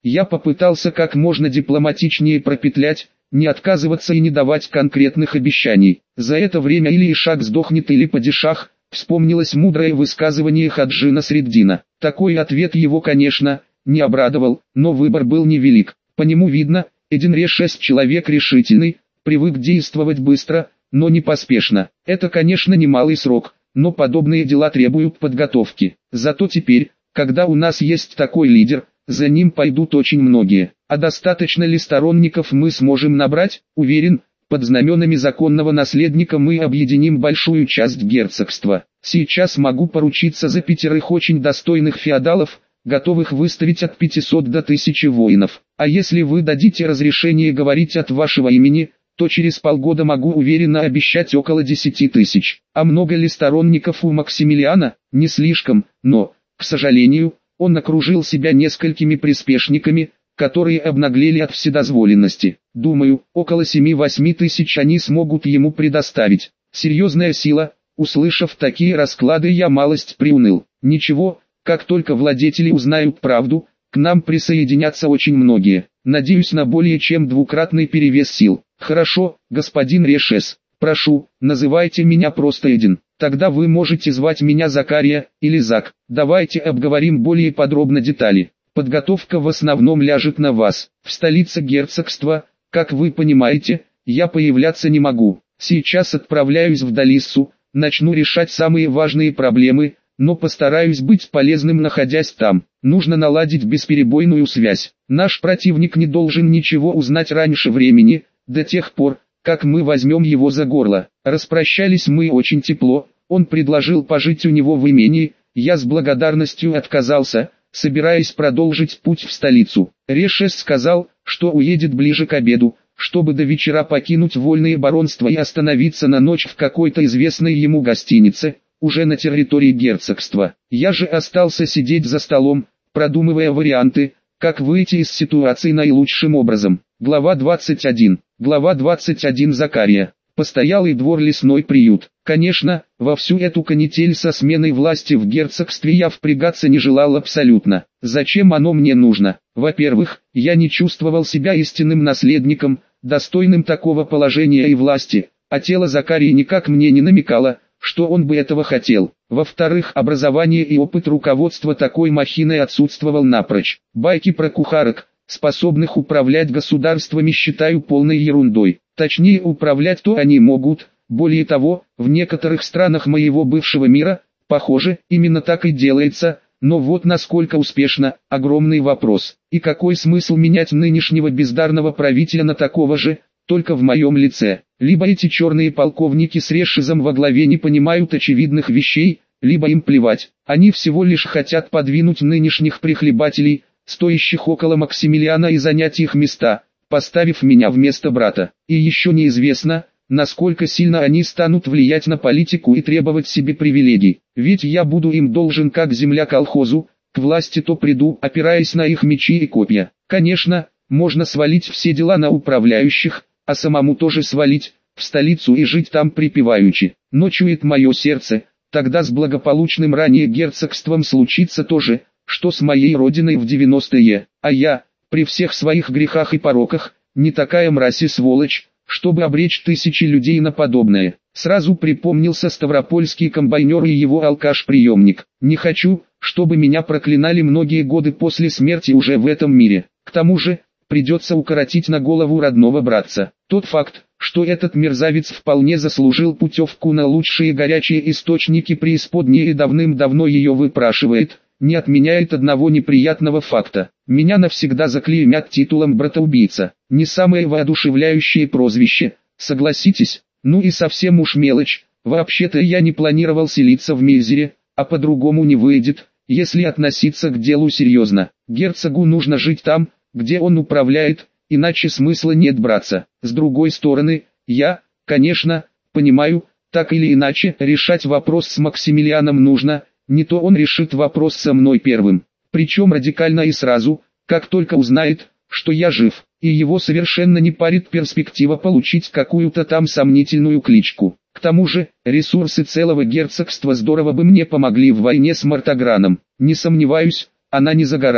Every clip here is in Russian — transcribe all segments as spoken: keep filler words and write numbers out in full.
Я попытался как можно дипломатичнее пропетлять, не отказываться и не давать конкретных обещаний. За это время или Ишак сдохнет, или падишах. Вспомнилось мудрое высказывание Хаджи Насреддина. Такой ответ его, конечно, не обрадовал, но выбор был невелик. По нему видно, Эдин Решес человек решительный, привык действовать быстро, но не поспешно. Это, конечно, немалый срок, но подобные дела требуют подготовки. Зато теперь, когда у нас есть такой лидер, за ним пойдут очень многие. А достаточно ли сторонников мы сможем набрать? Уверен, под знаменами законного наследника мы объединим большую часть герцогства. Сейчас могу поручиться за пятерых очень достойных феодалов, готовых выставить от пятисот до тысячи воинов. А если вы дадите разрешение говорить от вашего имени, то через полгода могу уверенно обещать около десяти тысяч. А много ли сторонников у Максимилиана? Не слишком, но, к сожалению, он окружил себя несколькими приспешниками, которые обнаглели от вседозволенности. Думаю, около семи-восьми тысяч они смогут ему предоставить. Серьезная сила. Услышав такие расклады, я малость приуныл. Ничего, как только владетели узнают правду, к нам присоединятся очень многие. Надеюсь на более чем двукратный перевес сил. Хорошо, господин Решес, прошу, называйте меня просто Эдин. Тогда вы можете звать меня Закария, или Зак. Давайте обговорим более подробно детали. Подготовка в основном ляжет на вас. В столице герцогства, как вы понимаете, я появляться не могу. Сейчас отправляюсь в Далиссу, начну решать самые важные проблемы, но постараюсь быть полезным, находясь там. Нужно наладить бесперебойную связь. Наш противник не должен ничего узнать раньше времени, до тех пор, как мы возьмем его за горло. Распрощались мы очень тепло, он предложил пожить у него в имении, я с благодарностью отказался, собираясь продолжить путь в столицу. Решес сказал, что уедет ближе к обеду, чтобы до вечера покинуть вольные баронства и остановиться на ночь в какой-то известной ему гостинице, уже на территории герцогства. Я же остался сидеть за столом, продумывая варианты, как выйти из ситуации наилучшим образом. Глава двадцать один. Глава двадцать один. Закария. Постоялый двор, лесной приют. Конечно, во всю эту канитель со сменой власти в герцогстве я впрягаться не желал абсолютно. Зачем оно мне нужно? Во-первых, я не чувствовал себя истинным наследником, достойным такого положения и власти, а тело Закарии никак мне не намекало, что он бы этого хотел. Во-вторых, образование и опыт руководства такой махиной отсутствовал напрочь. Байки про кухарок, способных управлять государствами, считаю полной ерундой. Точнее, управлять-то они могут. Более того, в некоторых странах моего бывшего мира, похоже, именно так и делается, но вот насколько успешно, огромный вопрос. И какой смысл менять нынешнего бездарного правителя на такого же, только в моем лице? Либо эти черные полковники с Решизом во главе не понимают очевидных вещей, либо им плевать. Они всего лишь хотят подвинуть нынешних прихлебателей, стоящих около Максимилиана, и занять их места, поставив меня вместо брата. И еще неизвестно, насколько сильно они станут влиять на политику и требовать себе привилегий. Ведь я буду им должен как земля колхозу, к власти то приду, опираясь на их мечи и копья. Конечно, можно свалить все дела на управляющих, а самому тоже свалить, в столицу и жить там припеваючи. Но чует мое сердце, тогда с благополучным ранее герцогством случится то же, что с моей родиной в девяностые, а я, при всех своих грехах и пороках, не такая мразь и сволочь, чтобы обречь тысячи людей на подобное. Сразу припомнился ставропольский комбайнер и его алкаш-приемник. Не хочу, чтобы меня проклинали многие годы после смерти уже в этом мире. К тому же, придется укоротить на голову родного братца. Тот факт, что этот мерзавец вполне заслужил путевку на лучшие горячие источники преисподней и давным-давно ее выпрашивает, не отменяет одного неприятного факта. Меня навсегда заклеймят титулом братоубийца. Не самое воодушевляющее прозвище, согласитесь, ну и совсем уж мелочь. Вообще-то я не планировал селиться в Мейзере, а по-другому не выйдет, если относиться к делу серьезно. Герцогу нужно жить там, где он управляет, иначе смысла нет браться. С другой стороны, я, конечно, понимаю, так или иначе решать вопрос с Максимилианом нужно, не то он решит вопрос со мной первым. Причем радикально и сразу, как только узнает, что я жив, и его совершенно не парит перспектива получить какую-то там сомнительную кличку. К тому же, ресурсы целого герцогства здорово бы мне помогли в войне с Мартаграном. Не сомневаюсь, она не за горами.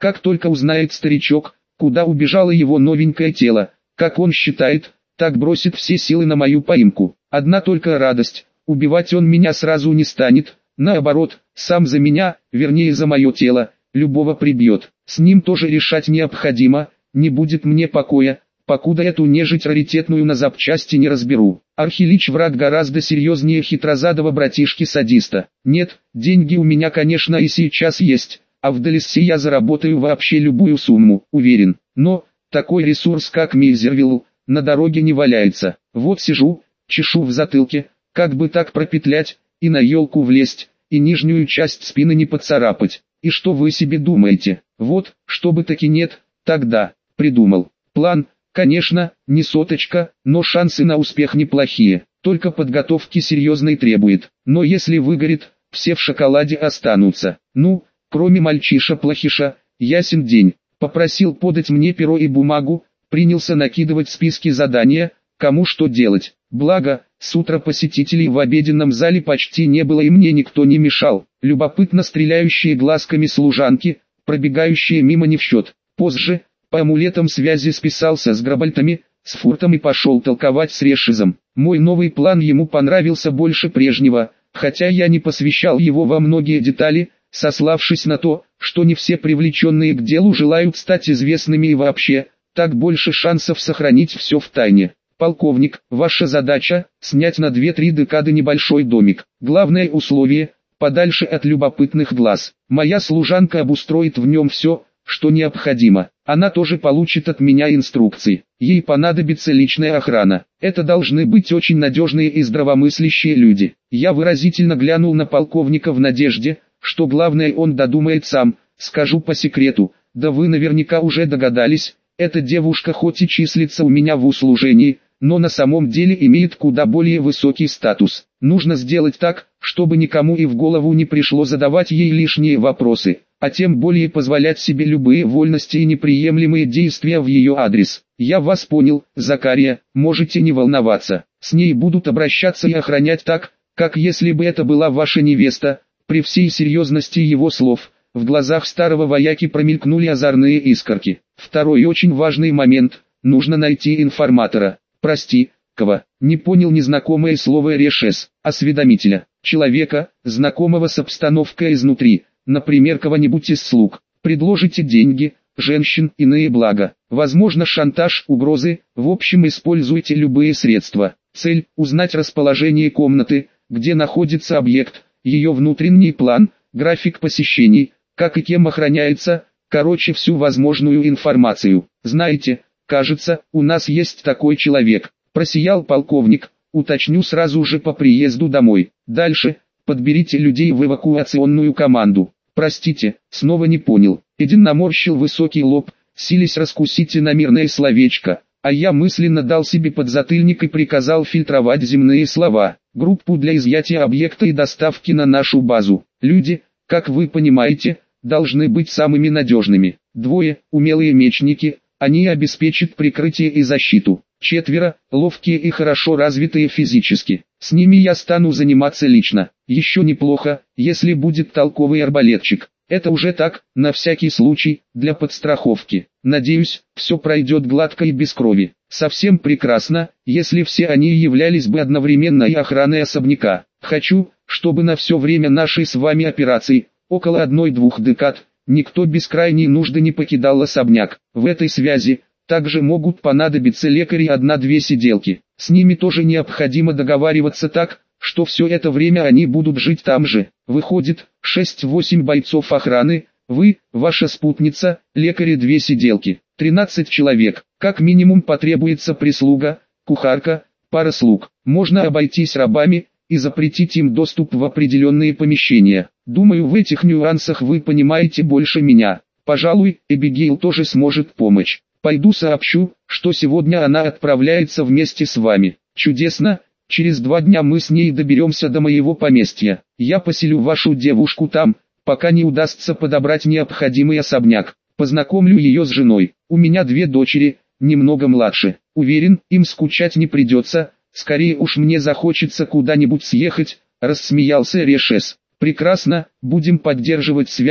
Как только узнает старичок, куда убежало его новенькое тело, как он считает, так бросит все силы на мою поимку. Одна только радость, убивать он меня сразу не станет, наоборот, сам за меня, вернее за мое тело, любого прибьет. С ним тоже решать необходимо, не будет мне покоя, покуда эту нежить раритетную на запчасти не разберу. Архилич враг гораздо серьезнее хитрозадого братишки-садиста. Нет, деньги у меня конечно и сейчас есть, а в Далессе я заработаю вообще любую сумму, уверен. Но, такой ресурс как Мизервилл, на дороге не валяется. Вот сижу, чешу в затылке, как бы так пропетлять, и на елку влезть, и нижнюю часть спины не поцарапать. И что вы себе думаете? Вот, чтобы таки нет, тогда, придумал. План, конечно, не соточка, но шансы на успех неплохие. Только подготовки серьезной требует. Но если выгорит, все в шоколаде останутся. Ну, кроме мальчиша-плохиша, ясен день. Попросил подать мне перо и бумагу, принялся накидывать списки задания, кому что делать. Благо, с утра посетителей в обеденном зале почти не было и мне никто не мешал. Любопытно стреляющие глазками служанки, пробегающие мимо не в счет. Позже, по амулетам связи списался с Грабальтами, с Фуртом и пошел толковать с Решизом. Мой новый план ему понравился больше прежнего, хотя я не посвящал его во многие детали, сославшись на то, что не все привлеченные к делу желают стать известными и вообще, так больше шансов сохранить все в тайне. Полковник, ваша задача – снять на две-три декады небольшой домик. Главное условие – подальше от любопытных глаз. Моя служанка обустроит в нем все, что необходимо. Она тоже получит от меня инструкции. Ей понадобится личная охрана. Это должны быть очень надежные и здравомыслящие люди. Я выразительно глянул на полковника в надежде, что главное он додумает сам. Скажу по секрету, да вы наверняка уже догадались, эта девушка хоть и числится у меня в услужении, но на самом деле имеет куда более высокий статус. Нужно сделать так, чтобы никому и в голову не пришло задавать ей лишние вопросы, а тем более позволять себе любые вольности и неприемлемые действия в ее адрес. Я вас понял, Закария, можете не волноваться. С ней будут обращаться и охранять так, как если бы это была ваша невеста. При всей серьезности его слов, в глазах старого вояки промелькнули озорные искорки. Второй очень важный момент, нужно найти информатора. Прости, кого? Не понял незнакомое слово Решес, осведомителя, человека, знакомого с обстановкой изнутри, например кого-нибудь из слуг. Предложите деньги, женщин, иные блага. Возможно шантаж, угрозы, в общем используйте любые средства. Цель – узнать расположение комнаты, где находится объект, ее внутренний план, график посещений, как и кем охраняется, короче всю возможную информацию. Знаете, кажется, у нас есть такой человек. Просиял полковник, уточню сразу же по приезду домой. Дальше, подберите людей в эвакуационную команду. Простите, снова не понял. Эдин наморщил высокий лоб, силясь раскусить иномирное словечко, а я мысленно дал себе подзатыльник и приказал фильтровать земные слова. Группу для изъятия объекта и доставки на нашу базу. Люди, как вы понимаете, должны быть самыми надежными. Двое, умелые мечники, они обеспечат прикрытие и защиту. Четверо, ловкие и хорошо развитые физически. С ними я стану заниматься лично. Еще неплохо, если будет толковый арбалетчик. Это уже так, на всякий случай, для подстраховки. Надеюсь, все пройдет гладко и без крови. Совсем прекрасно, если все они являлись бы одновременно и охраной особняка. Хочу, чтобы на все время нашей с вами операции, около одной-двух декад, никто без крайней нужды не покидал особняк. В этой связи также могут понадобиться лекари и одна-две сиделки. С ними тоже необходимо договариваться так, что все это время они будут жить там же. Выходит, шесть-восемь бойцов охраны, вы, ваша спутница, лекари, две сиделки, тринадцать человек. Как минимум потребуется прислуга, кухарка, пара слуг. Можно обойтись рабами и запретить им доступ в определенные помещения. Думаю, в этих нюансах вы понимаете больше меня. Пожалуй, Эбигейл тоже сможет помочь. Пойду сообщу, что сегодня она отправляется вместе с вами. Чудесно, через два дня мы с ней доберемся до моего поместья. Я поселю вашу девушку там, пока не удастся подобрать необходимый особняк. Познакомлю ее с женой. У меня две дочери, немного младше. Уверен, им скучать не придется, скорее уж мне захочется куда-нибудь съехать, рассмеялся Решес. Прекрасно, будем поддерживать связь,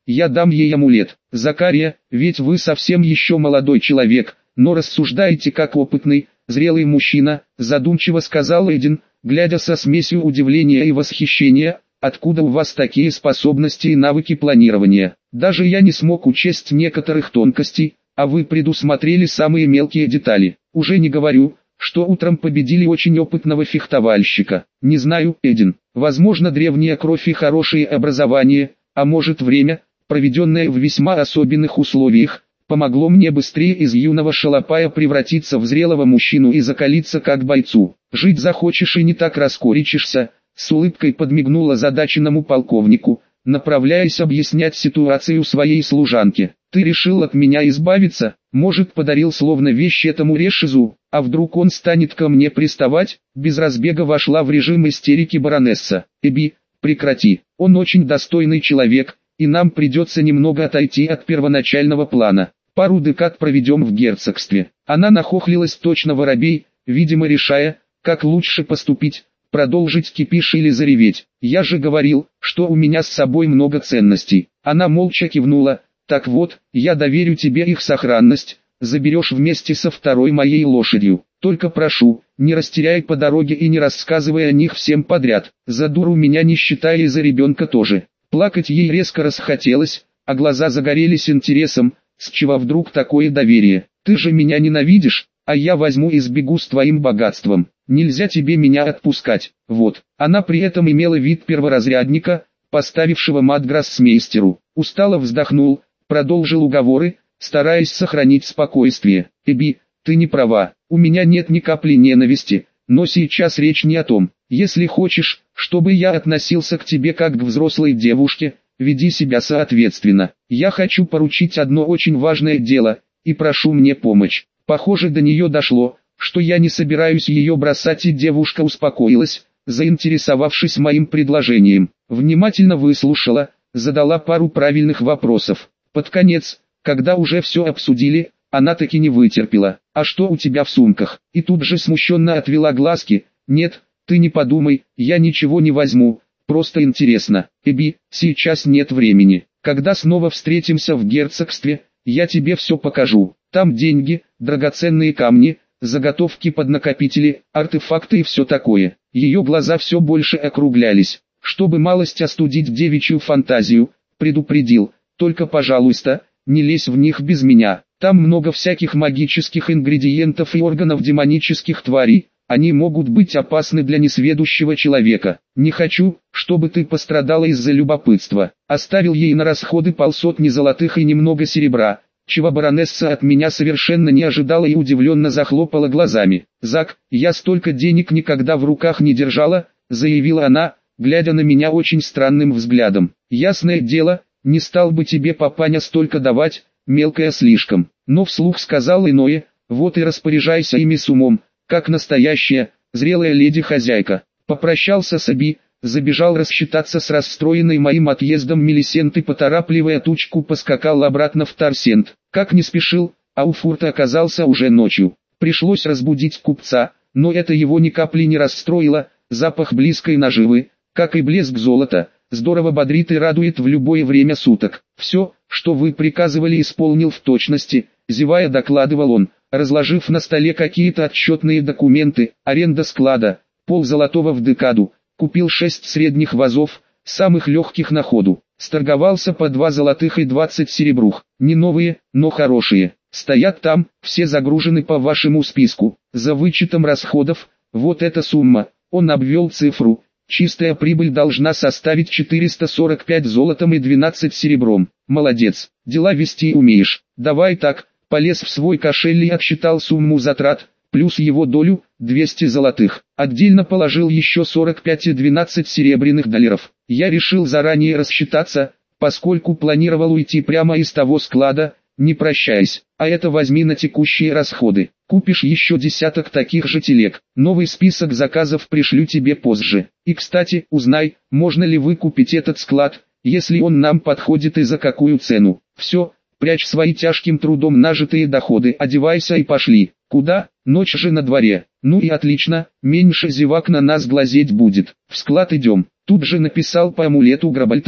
я дам ей амулет. Закария, ведь вы совсем еще молодой человек, но рассуждаете как опытный, зрелый мужчина, задумчиво сказал Эдин, глядя со смесью удивления и восхищения, откуда у вас такие способности и навыки планирования. Даже я не смог учесть некоторых тонкостей, а вы предусмотрели самые мелкие детали. Уже не говорю, что утром победили очень опытного фехтовальщика. Не знаю, Эдин, возможно древняя кровь и хорошее образование, а может время, проведенное в весьма особенных условиях, помогло мне быстрее из юного шалопая превратиться в зрелого мужчину и закалиться как бойцу. Жить захочешь и не так раскорячишься, с улыбкой подмигнула задаченному полковнику, направляясь объяснять ситуацию своей служанке. Ты решил от меня избавиться, может подарил словно вещь этому Решизу, а вдруг он станет ко мне приставать? Без разбега вошла в режим истерики баронесса. Эбби, прекрати, он очень достойный человек, и нам придется немного отойти от первоначального плана. Пару декад проведем в герцогстве. Она нахохлилась точно воробей, видимо решая, как лучше поступить, продолжить кипиш или зареветь. Я же говорил, что у меня с собой много ценностей. Она молча кивнула. Так вот, я доверю тебе их сохранность, заберешь вместе со второй моей лошадью. Только прошу, не растеряй по дороге и не рассказывай о них всем подряд. За дуру меня не считай и за ребенка тоже. Плакать ей резко расхотелось, а глаза загорелись интересом, с чего вдруг такое доверие. Ты же меня ненавидишь, а я возьму и сбегу с твоим богатством. Нельзя тебе меня отпускать. Вот. Она при этом имела вид перворазрядника, поставившего мат гроссмейстеру. Устало вздохнул, продолжил уговоры, стараясь сохранить спокойствие. Эбби, ты не права, у меня нет ни капли ненависти, но сейчас речь не о том. Если хочешь, чтобы я относился к тебе как к взрослой девушке, веди себя соответственно. Я хочу поручить одно очень важное дело, и прошу мне помощь. Похоже, до нее дошло, что я не собираюсь ее бросать, и девушка успокоилась, заинтересовавшись моим предложением. Внимательно выслушала, задала пару правильных вопросов. Под конец, когда уже все обсудили, она таки не вытерпела. «А что у тебя в сумках?» И тут же смущенно отвела глазки. «Нет, ты не подумай, я ничего не возьму, просто интересно. Эбби, сейчас нет времени. Когда снова встретимся в герцогстве, я тебе все покажу. Там деньги, драгоценные камни, заготовки под накопители, артефакты и все такое». Ее глаза все больше округлялись. Чтобы малость остудить девичью фантазию, предупредил: «Только, пожалуйста, не лезь в них без меня. Там много всяких магических ингредиентов и органов демонических тварей, они могут быть опасны для несведущего человека. Не хочу, чтобы ты пострадала из-за любопытства». Оставил ей на расходы полсотни золотых и немного серебра, чего баронесса от меня совершенно не ожидала и удивленно захлопала глазами. «Зак, я столько денег никогда в руках не держала», заявила она, глядя на меня очень странным взглядом. «Ясное дело, не стал бы тебе папаня столько давать, мелкая слишком». Но вслух сказал иное: «Вот и распоряжайся ими с умом, как настоящая, зрелая леди-хозяйка». Попрощался с Эбби, забежал рассчитаться с расстроенной моим отъездом Мелисент и, поторапливая тучку, поскакал обратно в Тарсент. Как не спешил, а у фурта оказался уже ночью. Пришлось разбудить купца, но это его ни капли не расстроило. Запах близкой наживы, как и блеск золота, здорово бодрит и радует в любое время суток. «Все, что вы приказывали, исполнил в точности», зевая докладывал он, разложив на столе какие-то отчетные документы. «Аренда склада, ползолотого в декаду, купил шесть средних вазов, самых легких на ходу, сторговался по два золотых и двадцать серебрух, не новые, но хорошие, стоят там, все загружены по вашему списку, за вычетом расходов, вот эта сумма». Он обвел цифру. «Чистая прибыль должна составить четыреста сорок пять золотом и двенадцать серебром. Молодец, дела вести умеешь. Давай так». Полез в свой кошель и отсчитал сумму затрат, плюс его долю, двести золотых. Отдельно положил еще сорок пять и двенадцать серебряных долларов. Я решил заранее рассчитаться, поскольку планировал уйти прямо из того склада, не прощаясь. А это возьми на текущие расходы. Купишь еще десяток таких же телег. Новый список заказов пришлю тебе позже. И, кстати, узнай, можно ли выкупить этот склад, если он нам подходит и за какую цену. Все, прячь свои тяжким трудом нажитые доходы, одевайся и пошли. Куда? Ночь же на дворе. Ну и отлично, меньше зевак на нас глазеть будет. В склад идем. Тут же написал по амулету Грабальтом,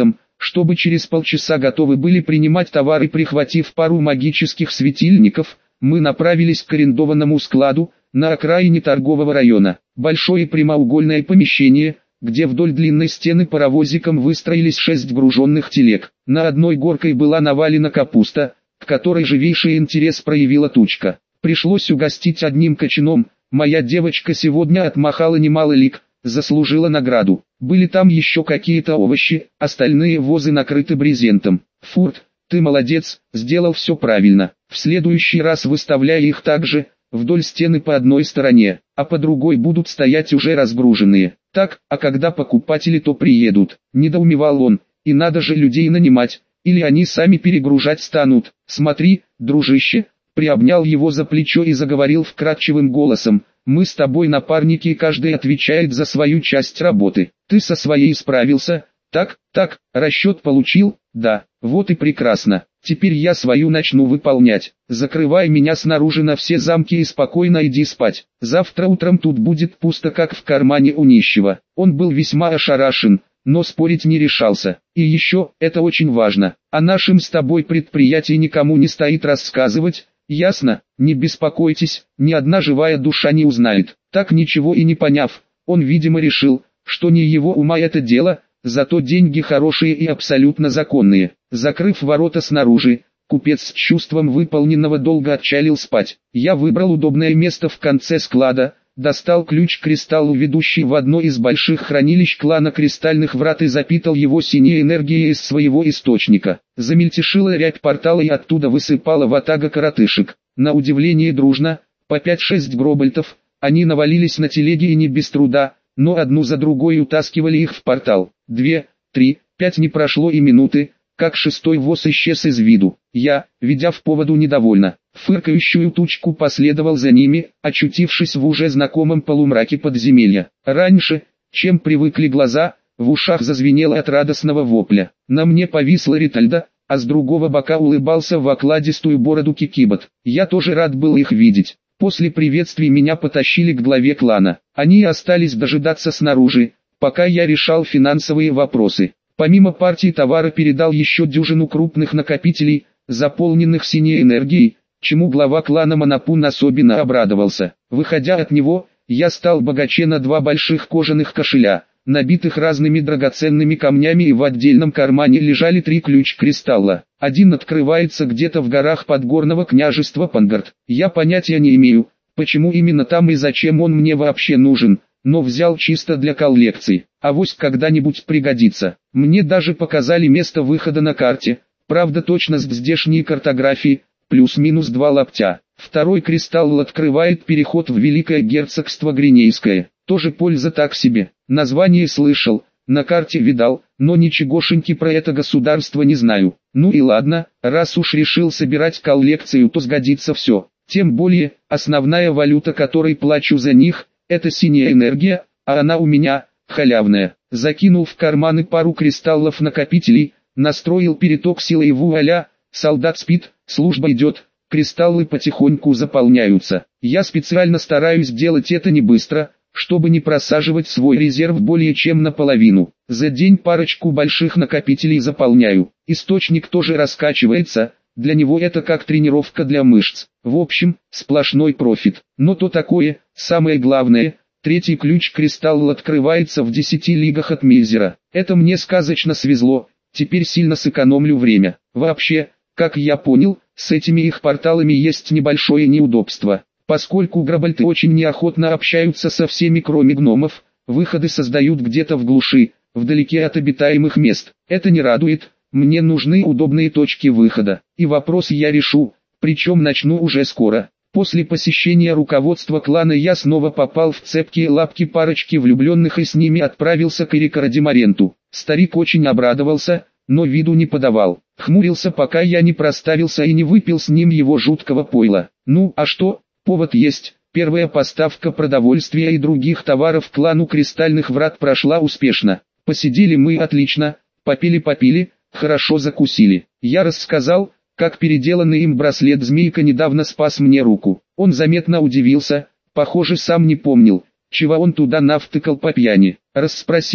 чтобы через полчаса готовы были принимать товары. Прихватив пару магических светильников, мы направились к арендованному складу, на окраине торгового района. Большое прямоугольное помещение, где вдоль длинной стены паровозиком выстроились шесть груженных телег. На одной горкой была навалена капуста, к которой живейший интерес проявила тучка. Пришлось угостить одним кочаном. Моя девочка сегодня отмахала немало лик, заслужила награду. Были там еще какие-то овощи, остальные возы накрыты брезентом. Фурт, ты молодец, сделал все правильно. В следующий раз выставляй их так же, вдоль стены по одной стороне, а по другой будут стоять уже разгруженные. Так, а когда покупатели то приедут, недоумевал он, и надо же людей нанимать, или они сами перегружать станут. Смотри, дружище, приобнял его за плечо и заговорил вкрадчивым голосом, мы с тобой напарники и каждый отвечает за свою часть работы. Ты со своей справился, так, так, расчет получил, да, вот и прекрасно. Теперь я свою начну выполнять. Закрывай меня снаружи на все замки и спокойно иди спать. Завтра утром тут будет пусто, как в кармане у нищего. Он был весьма ошарашен, но спорить не решался. И еще, это очень важно, о нашем с тобой предприятии никому не стоит рассказывать, ясно? Не беспокойтесь, ни одна живая душа не узнает. Так ничего и не поняв, он видимо решил, что не его ума это дело, зато деньги хорошие и абсолютно законные. Закрыв ворота снаружи, купец с чувством выполненного долга отчалил спать. Я выбрал удобное место в конце склада, достал ключ-кристалл, ведущий в одно из больших хранилищ клана Кристальных Врат, и запитал его синей энергией из своего источника. Замельтешила рябь портала и оттуда высыпала ватага коротышек. На удивление дружно, по пять-шесть гробольтов, они навалились на телеги и не без труда, но одну за другой утаскивали их в портал. Две, три, пять, не прошло и минуты, как шестой воз исчез из виду. Я, ведя в поводу недовольно, фыркающую тучку, последовал за ними, очутившись в уже знакомом полумраке подземелья. Раньше, чем привыкли глаза, в ушах зазвенело от радостного вопля. На мне повисла Ритальда, а с другого бока улыбался в окладистую бороду Кикибот. Я тоже рад был их видеть. После приветствий меня потащили к главе клана. Они остались дожидаться снаружи, пока я решал финансовые вопросы. Помимо партии товара передал еще дюжину крупных накопителей, заполненных синей энергией, чему глава клана Монопун особенно обрадовался. Выходя от него, я стал богаче на два больших кожаных кошеля, набитых разными драгоценными камнями, и в отдельном кармане лежали три ключ-кристалла. Один открывается где-то в горах подгорного княжества Пангард. Я понятия не имею, почему именно там и зачем он мне вообще нужен, но взял чисто для коллекции. Авось когда-нибудь пригодится. Мне даже показали место выхода на карте, правда точность здешней картографии, плюс-минус два лаптя. Второй кристалл открывает переход в Великое Герцогство Гринейское. Тоже польза так себе. Название слышал, на карте видал, но ничегошеньки про это государство не знаю. Ну и ладно, раз уж решил собирать коллекцию, то сгодится все. Тем более, основная валюта, которой плачу за них, это синяя энергия, а она у меня халявная. Закинул в карманы пару кристаллов накопителей, настроил переток силы, и вуаля, солдат спит, служба идет, кристаллы потихоньку заполняются. Я специально стараюсь делать это не быстро, чтобы не просаживать свой резерв более чем наполовину. За день парочку больших накопителей заполняю. Источник тоже раскачивается, для него это как тренировка для мышц. В общем, сплошной профит. Но то такое, самое главное, третий ключ-кристалл открывается в десяти лигах от Мильзера. Это мне сказочно свезло, теперь сильно сэкономлю время. Вообще, как я понял, с этими их порталами есть небольшое неудобство. Поскольку гробольты очень неохотно общаются со всеми, кроме гномов, выходы создают где-то в глуши, вдалеке от обитаемых мест. Это не радует, мне нужны удобные точки выхода. И вопрос я решу, причем начну уже скоро. После посещения руководства клана я снова попал в цепкие лапки парочки влюбленных и с ними отправился к Эрико Радимаренту. Старик очень обрадовался, но виду не подавал. Хмурился, пока я не проставился и не выпил с ним его жуткого пойла. Ну, а что? Повод есть. Первая поставка продовольствия и других товаров клану Кристальных Врат прошла успешно. Посидели мы отлично, попили-попили, хорошо закусили. Я рассказал, как переделанный им браслет Змейка недавно спас мне руку. Он заметно удивился, похоже, сам не помнил, чего он туда навтыкал по пьяни. Расспросил,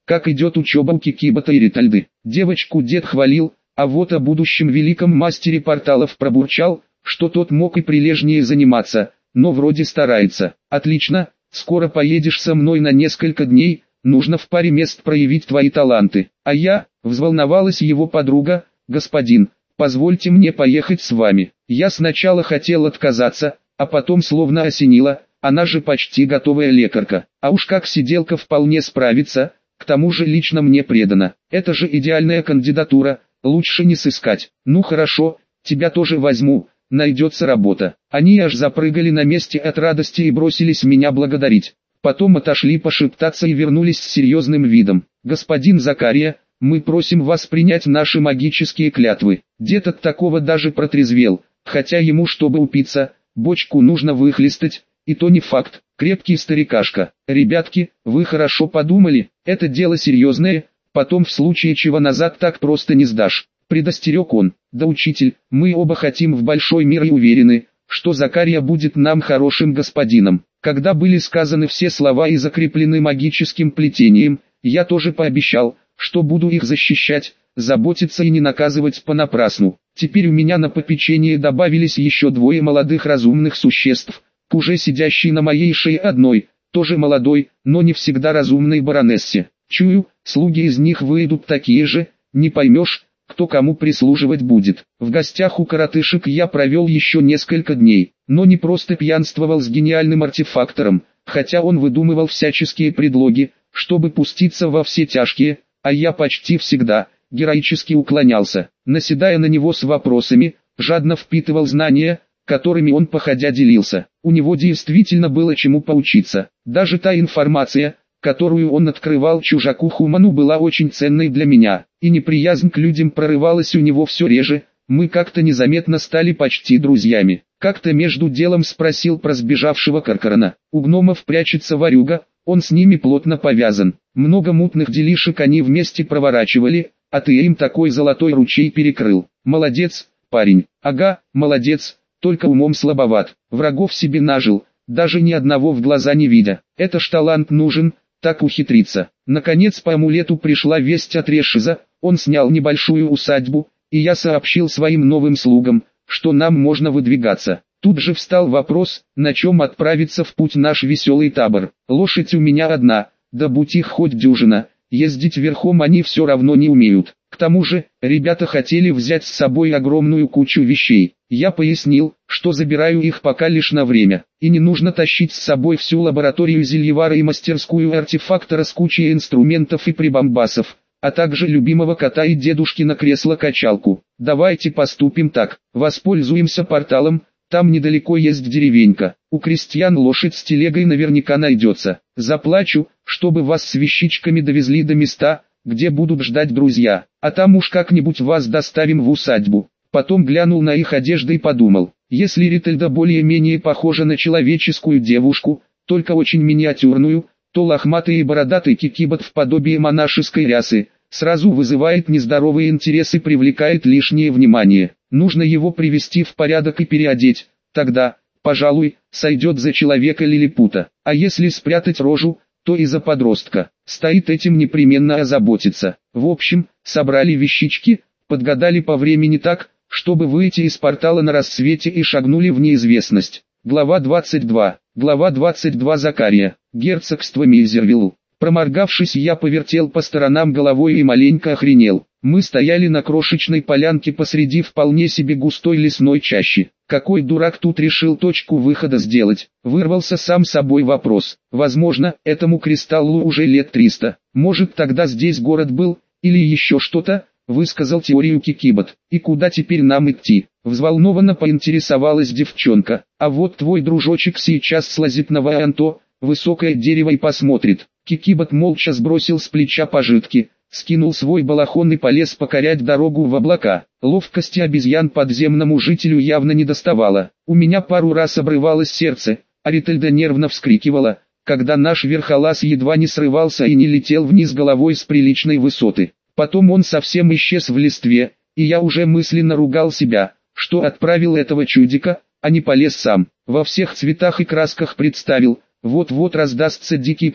как идет учеба у Кикибота и Ритальды. Девочку дед хвалил, а вот о будущем великом мастере порталов пробурчал, что тот мог и прилежнее заниматься, но вроде старается. Отлично, скоро поедешь со мной на несколько дней, нужно в паре мест проявить твои таланты. А я, взволновалась его подруга, господин, позвольте мне поехать с вами. Я сначала хотел отказаться, а потом словно осенило, она же почти готовая лекарка. А уж как сиделка вполне справится, к тому же лично мне предана. Это же идеальная кандидатура, лучше не сыскать. Ну хорошо, тебя тоже возьму, найдется работа. Они аж запрыгали на месте от радости и бросились меня благодарить. Потом отошли пошептаться и вернулись с серьезным видом. Господин Закария, мы просим вас принять наши магические клятвы. Дед от такого даже протрезвел, хотя ему, чтобы упиться, бочку нужно выхлестать, и то не факт. Крепкий старикашка. Ребятки, вы хорошо подумали, это дело серьезное, потом в случае чего назад так просто не сдашь. Предостерег он. Да, учитель, мы оба хотим в большой мир и уверены, что Закария будет нам хорошим господином. Когда были сказаны все слова и закреплены магическим плетением, я тоже пообещал, что буду их защищать, заботиться и не наказывать понапрасну. Теперь у меня на попечение добавились еще двое молодых разумных существ, к уже сидящей на моей шее одной, тоже молодой, но не всегда разумной баронессе. Чую, слуги из них выйдут такие же, не поймешь, кто кому прислуживать будет. В гостях у коротышек я провел еще несколько дней, но не просто пьянствовал с гениальным артефактором, хотя он выдумывал всяческие предлоги, чтобы пуститься во все тяжкие, а я почти всегда, героически уклонялся, наседая на него с вопросами, жадно впитывал знания, которыми он походя делился. У него действительно было чему поучиться. Даже та информация, которую он открывал чужаку Хуману, была очень ценной для меня, и неприязнь к людям прорывалась у него все реже. Мы как-то незаметно стали почти друзьями. Как-то между делом спросил про сбежавшего Каркарана. У гномов прячется ворюга, он с ними плотно повязан. Много мутных делишек они вместе проворачивали, а ты им такой золотой ручей перекрыл. Молодец, парень. Ага, молодец, только умом слабоват. Врагов себе нажил, даже ни одного в глаза не видя. Это ж талант нужен, так ухитриться. Наконец по амулету пришла весть от Решиза, он снял небольшую усадьбу, и я сообщил своим новым слугам, что нам можно выдвигаться. Тут же встал вопрос, на чем отправиться в путь наш веселый табор. Лошадь у меня одна, да будь их хоть дюжина, ездить верхом они все равно не умеют. К тому же, ребята хотели взять с собой огромную кучу вещей. Я пояснил, что забираю их пока лишь на время, и не нужно тащить с собой всю лабораторию зельевара и мастерскую артефактора с кучей инструментов и прибамбасов, а также любимого кота и дедушкино кресло-качалку. Давайте поступим так, воспользуемся порталом, там недалеко есть деревенька, у крестьян лошадь с телегой наверняка найдется. Заплачу, чтобы вас с вещичками довезли до места, где будут ждать друзья, а там уж как-нибудь вас доставим в усадьбу. Потом глянул на их одежды и подумал, если Ритальда более-менее похожа на человеческую девушку, только очень миниатюрную, то лохматый и бородатый Кикибот в подобии монашеской рясы сразу вызывает нездоровый интерес и привлекает лишнее внимание. Нужно его привести в порядок и переодеть, тогда, пожалуй, сойдет за человека лилипута. А если спрятать рожу, то и за подростка. Стоит этим непременно озаботиться. В общем, собрали вещички, подгадали по времени так, чтобы выйти из портала на рассвете и шагнули в неизвестность. Глава двадцать два. Глава двадцать два. Закария. Герцогство Мизервилл. Проморгавшись, я повертел по сторонам головой и маленько охренел. Мы стояли на крошечной полянке посреди вполне себе густой лесной чащи. Какой дурак тут решил точку выхода сделать? Вырвался сам собой вопрос. Возможно, этому кристаллу уже лет триста. Может, тогда здесь город был, или еще что-то? Высказал теорию Кикибот. И куда теперь нам идти? Взволнованно поинтересовалась девчонка. А вот твой дружочек сейчас слазит на Ваанто, высокое дерево, и посмотрит. Кикибот молча сбросил с плеча пожитки, скинул свой балахон и полез покорять дорогу в облака. Ловкости обезьян подземному жителю явно не доставало. У меня пару раз обрывалось сердце, а Ритальда нервно вскрикивала, когда наш верхолаз едва не срывался и не летел вниз головой с приличной высоты. Потом он совсем исчез в листве, и я уже мысленно ругал себя, что отправил этого чудика, а не полез сам. Во всех цветах и красках представил, вот-вот раздастся дикий крик,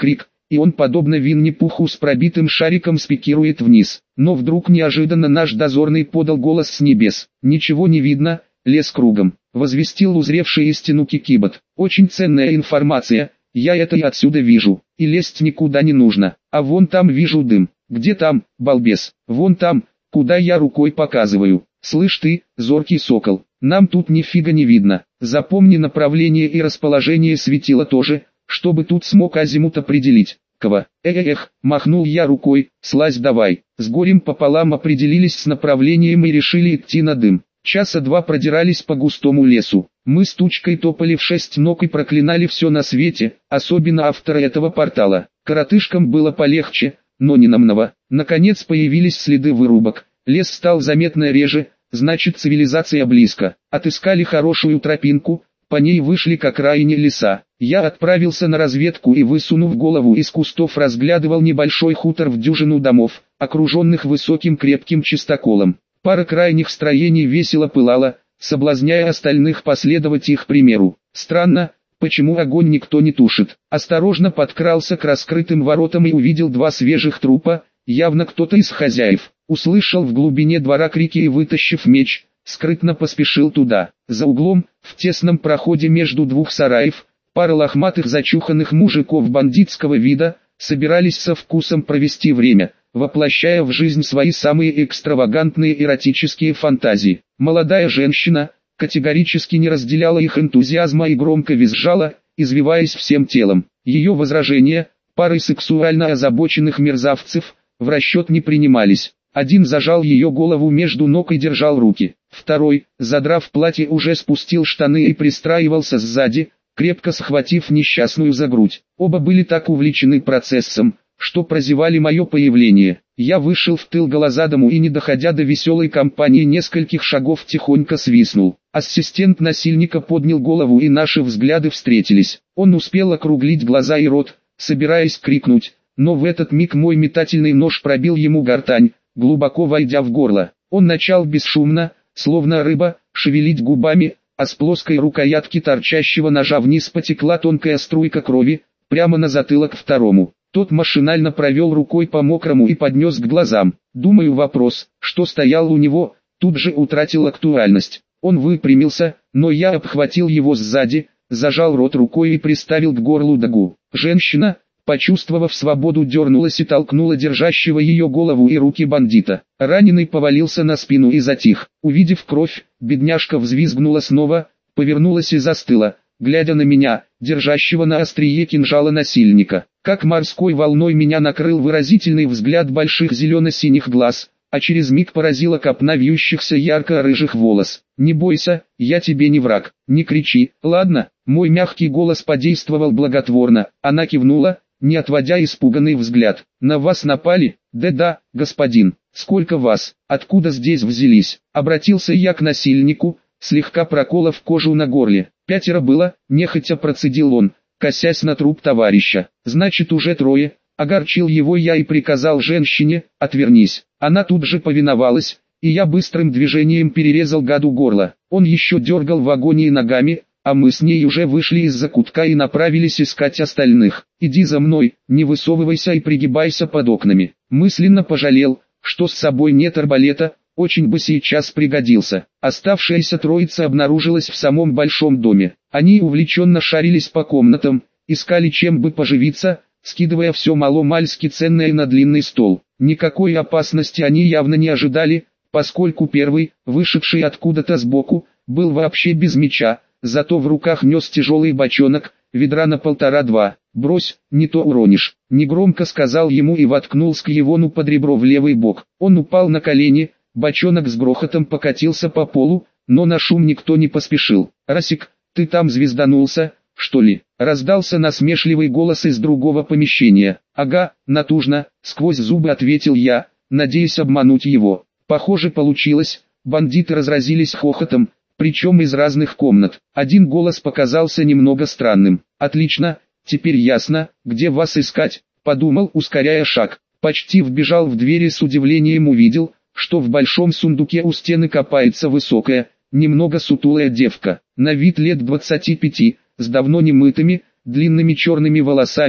и он подобно Винни-Пуху с пробитым шариком спикирует вниз. Но вдруг неожиданно наш дозорный подал голос с небес. «Ничего не видно, лес кругом», — возвестил узревший истину Кикибот. «Очень ценная информация, я это и отсюда вижу, и лезть никуда не нужно. А вон там вижу дым». «Где там, балбес?» «Вон там, куда я рукой показываю. Слышь ты, зоркий сокол, нам тут нифига не видно. Запомни направление и расположение светила тоже, чтобы тут смог азимут определить». «Кого?» «Эх, махнул я рукой, слазь давай». С горем пополам определились с направлением и решили идти на дым. Часа два продирались по густому лесу. Мы с Тучкой топали в шесть ног и проклинали все на свете, особенно автора этого портала. Коротышкам было полегче, но не намного. Наконец появились следы вырубок. Лес стал заметно реже, значит цивилизация близко. Отыскали хорошую тропинку, по ней вышли к окраине леса. Я отправился на разведку и, высунув голову из кустов, разглядывал небольшой хутор в дюжину домов, окруженных высоким крепким чистоколом. Пара крайних строений весело пылала, соблазняя остальных последовать их примеру. Странно, почему огонь никто не тушит. Осторожно подкрался к раскрытым воротам и увидел два свежих трупа, явно кто-то из хозяев. Услышал в глубине двора крики и, вытащив меч, скрытно поспешил туда. За углом, в тесном проходе между двух сараев, пара лохматых зачуханных мужиков бандитского вида собирались со вкусом провести время, воплощая в жизнь свои самые экстравагантные эротические фантазии. Молодая женщина категорически не разделяла их энтузиазма и громко визжала, извиваясь всем телом. Ее возражения, парой сексуально озабоченных мерзавцев, в расчет не принимались. Один зажал ее голову между ног и держал руки. Второй, задрав платье, уже спустил штаны и пристраивался сзади, крепко схватив несчастную за грудь. Оба были так увлечены процессом, что прозевали мое появление. Я вышел в тыл голозадому и, не доходя до веселой компании нескольких шагов, тихонько свистнул. Ассистент насильника поднял голову, и наши взгляды встретились. Он успел округлить глаза и рот, собираясь крикнуть, но в этот миг мой метательный нож пробил ему гортань, глубоко войдя в горло. Он начал бесшумно, словно рыба, шевелить губами, а с плоской рукоятки торчащего ножа вниз потекла тонкая струйка крови, прямо на затылок второму. Тот машинально провел рукой по мокрому и поднес к глазам. Думаю, вопрос, что стоял у него, тут же утратил актуальность. Он выпрямился, но я обхватил его сзади, зажал рот рукой и приставил к горлу дагу. Женщина, почувствовав свободу, дернулась и толкнула держащего ее голову и руки бандита. Раненый повалился на спину и затих. Увидев кровь, бедняжка взвизгнула снова, повернулась и застыла, глядя на меня, держащего на острие кинжала насильника. Как морской волной меня накрыл выразительный взгляд больших зелено-синих глаз, а через миг поразила копна вьющихся ярко-рыжих волос. «Не бойся, я тебе не враг, не кричи, ладно?» Мой мягкий голос подействовал благотворно. Она кивнула, не отводя испуганный взгляд. «На вас напали?» «Да-да, господин». «Сколько вас? Откуда здесь взялись?» Обратился я к насильнику, слегка проколов кожу на горле. «Пятеро было», нехотя процедил он, косясь на труп товарища. «Значит, уже трое». Огорчил его я и приказал женщине: «Отвернись». Она тут же повиновалась, и я быстрым движением перерезал гаду горло. Он еще дергал в агонии ногами, а мы с ней уже вышли из-за кутка и направились искать остальных. «Иди за мной, не высовывайся и пригибайся под окнами». Мысленно пожалел, что с собой нет арбалета, очень бы сейчас пригодился. Оставшаяся троица обнаружилась в самом большом доме. Они увлеченно шарились по комнатам, искали чем бы поживиться, скидывая все мало-мальски ценное на длинный стол. Никакой опасности они явно не ожидали, поскольку первый, вышедший откуда-то сбоку, был вообще без меча, зато в руках нес тяжелый бочонок, ведра на полтора-два. «Брось, не то уронишь», — негромко сказал ему и воткнул скьевону под ребро в левый бок. Он упал на колени, бочонок с грохотом покатился по полу, но на шум никто не поспешил. «Расик, ты там звезданулся, что ли?» — раздался насмешливый голос из другого помещения. «Ага, натужно», — сквозь зубы ответил я, надеясь обмануть его. Похоже, получилось. Бандиты разразились хохотом, причем из разных комнат. Один голос показался немного странным. «Отлично, теперь ясно, где вас искать», — подумал, ускоряя шаг. Почти вбежал в дверь и с удивлением увидел, что в большом сундуке у стены копается высокая, немного сутулая девка, на вид лет двадцати пяти, с давно немытыми, длинными черными волосами,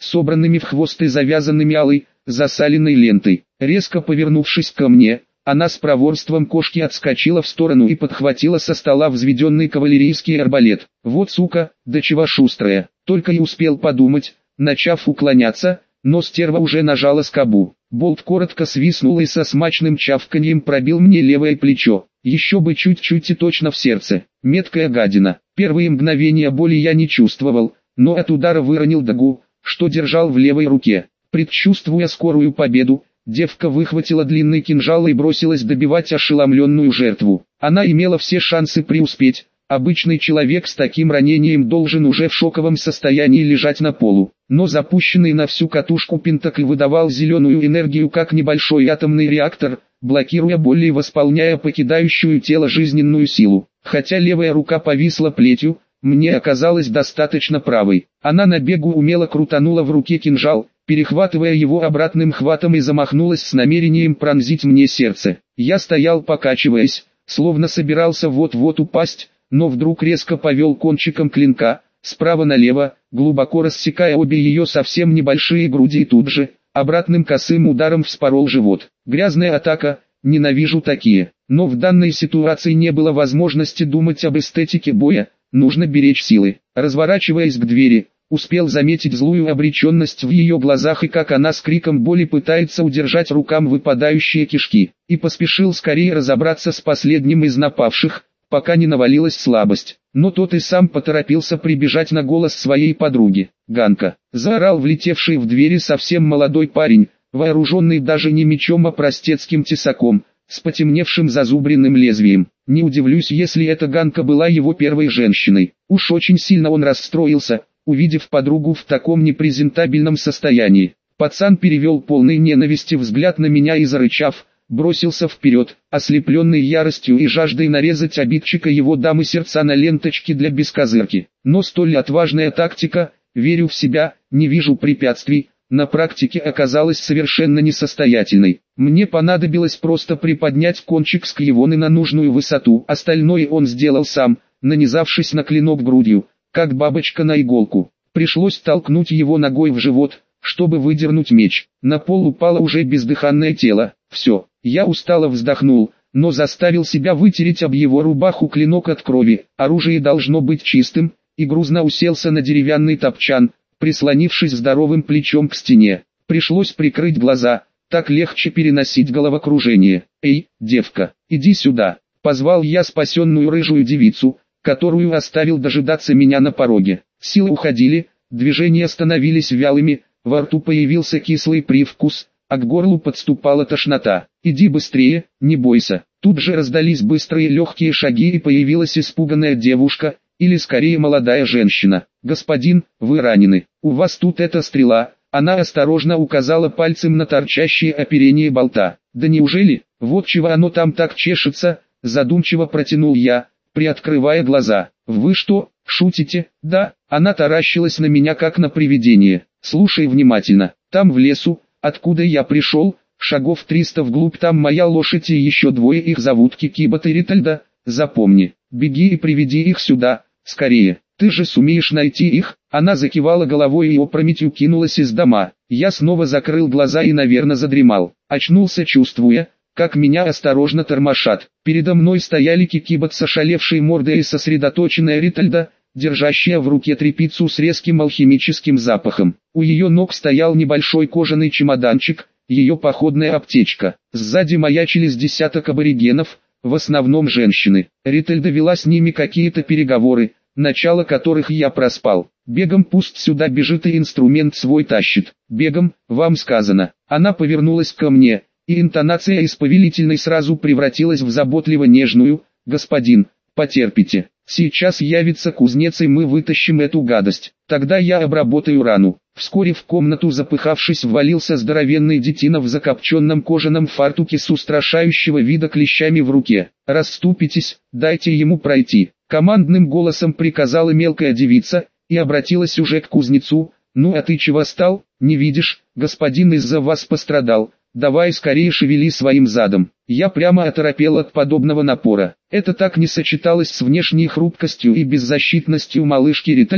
собранными в хвост и завязанными алой, засаленной лентой. Резко повернувшись ко мне, она с проворством кошки отскочила в сторону и подхватила со стола взведенный кавалерийский арбалет. Вот сука, да чего шустрая, только и успел подумать, начав уклоняться, но стерва уже нажала скобу. Болт коротко свистнул и со смачным чавканьем пробил мне левое плечо. Еще бы чуть-чуть и точно в сердце. Меткая гадина. Первые мгновения боли я не чувствовал, но от удара выронил дагу, что держал в левой руке. Предчувствуя скорую победу, девка выхватила длинный кинжал и бросилась добивать ошеломленную жертву. Она имела все шансы преуспеть. Обычный человек с таким ранением должен уже в шоковом состоянии лежать на полу. Но запущенный на всю катушку пентакль выдавал зеленую энергию как небольшой атомный реактор, блокируя боль и восполняя покидающую тело жизненную силу. Хотя левая рука повисла плетью, мне оказалось достаточно правой. Она на бегу умело крутанула в руке кинжал, перехватывая его обратным хватом и замахнулась с намерением пронзить мне сердце. Я стоял покачиваясь, словно собирался вот-вот упасть, но вдруг резко повел кончиком клинка, справа налево, глубоко рассекая обе ее совсем небольшие груди и тут же, обратным косым ударом вспорол живот. Грязная атака, ненавижу такие, но в данной ситуации не было возможности думать об эстетике боя, нужно беречь силы. Разворачиваясь к двери, успел заметить злую обреченность в ее глазах и как она с криком боли пытается удержать рукам выпадающие кишки, и поспешил скорее разобраться с последним из напавших, пока не навалилась слабость. Но тот и сам поторопился прибежать на голос своей подруги. «Ганка!» — заорал влетевший в двери совсем молодой парень, вооруженный даже не мечом, а простецким тесаком, с потемневшим зазубренным лезвием. Не удивлюсь, если эта Ганка была его первой женщиной. Уж очень сильно он расстроился, увидев подругу в таком непрезентабельном состоянии. Пацан перевел полный ненависти взгляд на меня и, зарычав, бросился вперед, ослепленный яростью и жаждой нарезать обидчика его дамы сердца на ленточки для бескозырки. Но столь отважная тактика, верю в себя, не вижу препятствий, на практике оказалась совершенно несостоятельной. Мне понадобилось просто приподнять кончик скьявоны на нужную высоту, остальное он сделал сам, нанизавшись на клинок грудью, как бабочка на иголку. Пришлось толкнуть его ногой в живот, чтобы выдернуть меч. На пол упало уже бездыханное тело. Все, я устало вздохнул, но заставил себя вытереть об его рубаху клинок от крови. Оружие должно быть чистым, и грузно уселся на деревянный топчан, прислонившись здоровым плечом к стене. Пришлось прикрыть глаза, так легче переносить головокружение. «Эй, девка, иди сюда!» — позвал я спасенную рыжую девицу, которую оставил дожидаться меня на пороге. Силы уходили, движения становились вялыми, во рту появился кислый привкус, а к горлу подступала тошнота. «Иди быстрее, не бойся». Тут же раздались быстрые легкие шаги и появилась испуганная девушка, или скорее молодая женщина. «Господин, вы ранены, у вас тут эта стрела». Она осторожно указала пальцем на торчащее оперение болта. «Да неужели? Вот чего оно там так чешется?» Задумчиво протянул я, приоткрывая глаза. «Вы что, шутите?» «Да». Она таращилась на меня как на привидение. «Слушай внимательно. Там в лесу, откуда я пришел, шагов триста вглубь, там моя лошадь и еще двое, их зовут Кикибот и Ритальда. Запомни, беги и приведи их сюда, скорее. Ты же сумеешь найти их?» Она закивала головой и опрометью кинулась из дома. Я снова закрыл глаза и, наверное, задремал. Очнулся, чувствуя, как меня осторожно тормошат. Передо мной стояли Кикибот с ошалевшей мордой и сосредоточенная Ритальда, держащая в руке тряпицу с резким алхимическим запахом. У ее ног стоял небольшой кожаный чемоданчик, ее походная аптечка. Сзади маячили с десяток аборигенов, в основном женщины. Ритальда вела с ними какие-то переговоры, начало которых я проспал. «Бегом пусть сюда бежит и инструмент свой тащит. Бегом, вам сказано». Она повернулась ко мне, и интонация из повелительной сразу превратилась в заботливо нежную. «Господин, потерпите. Сейчас явится кузнец, и мы вытащим эту гадость. Тогда я обработаю рану». Вскоре в комнату, запыхавшись, ввалился здоровенный детина в закопченном кожаном фартуке с устрашающего вида клещами в руке. «Расступитесь, дайте ему пройти», — командным голосом приказала мелкая девица, и обратилась уже к кузнецу. «Ну а ты чего стал, не видишь, господин из-за вас пострадал, давай скорее шевели своим задом». Я прямо оторопел от подобного напора. Это так не сочеталось с внешней хрупкостью и беззащитностью малышки Ритальды,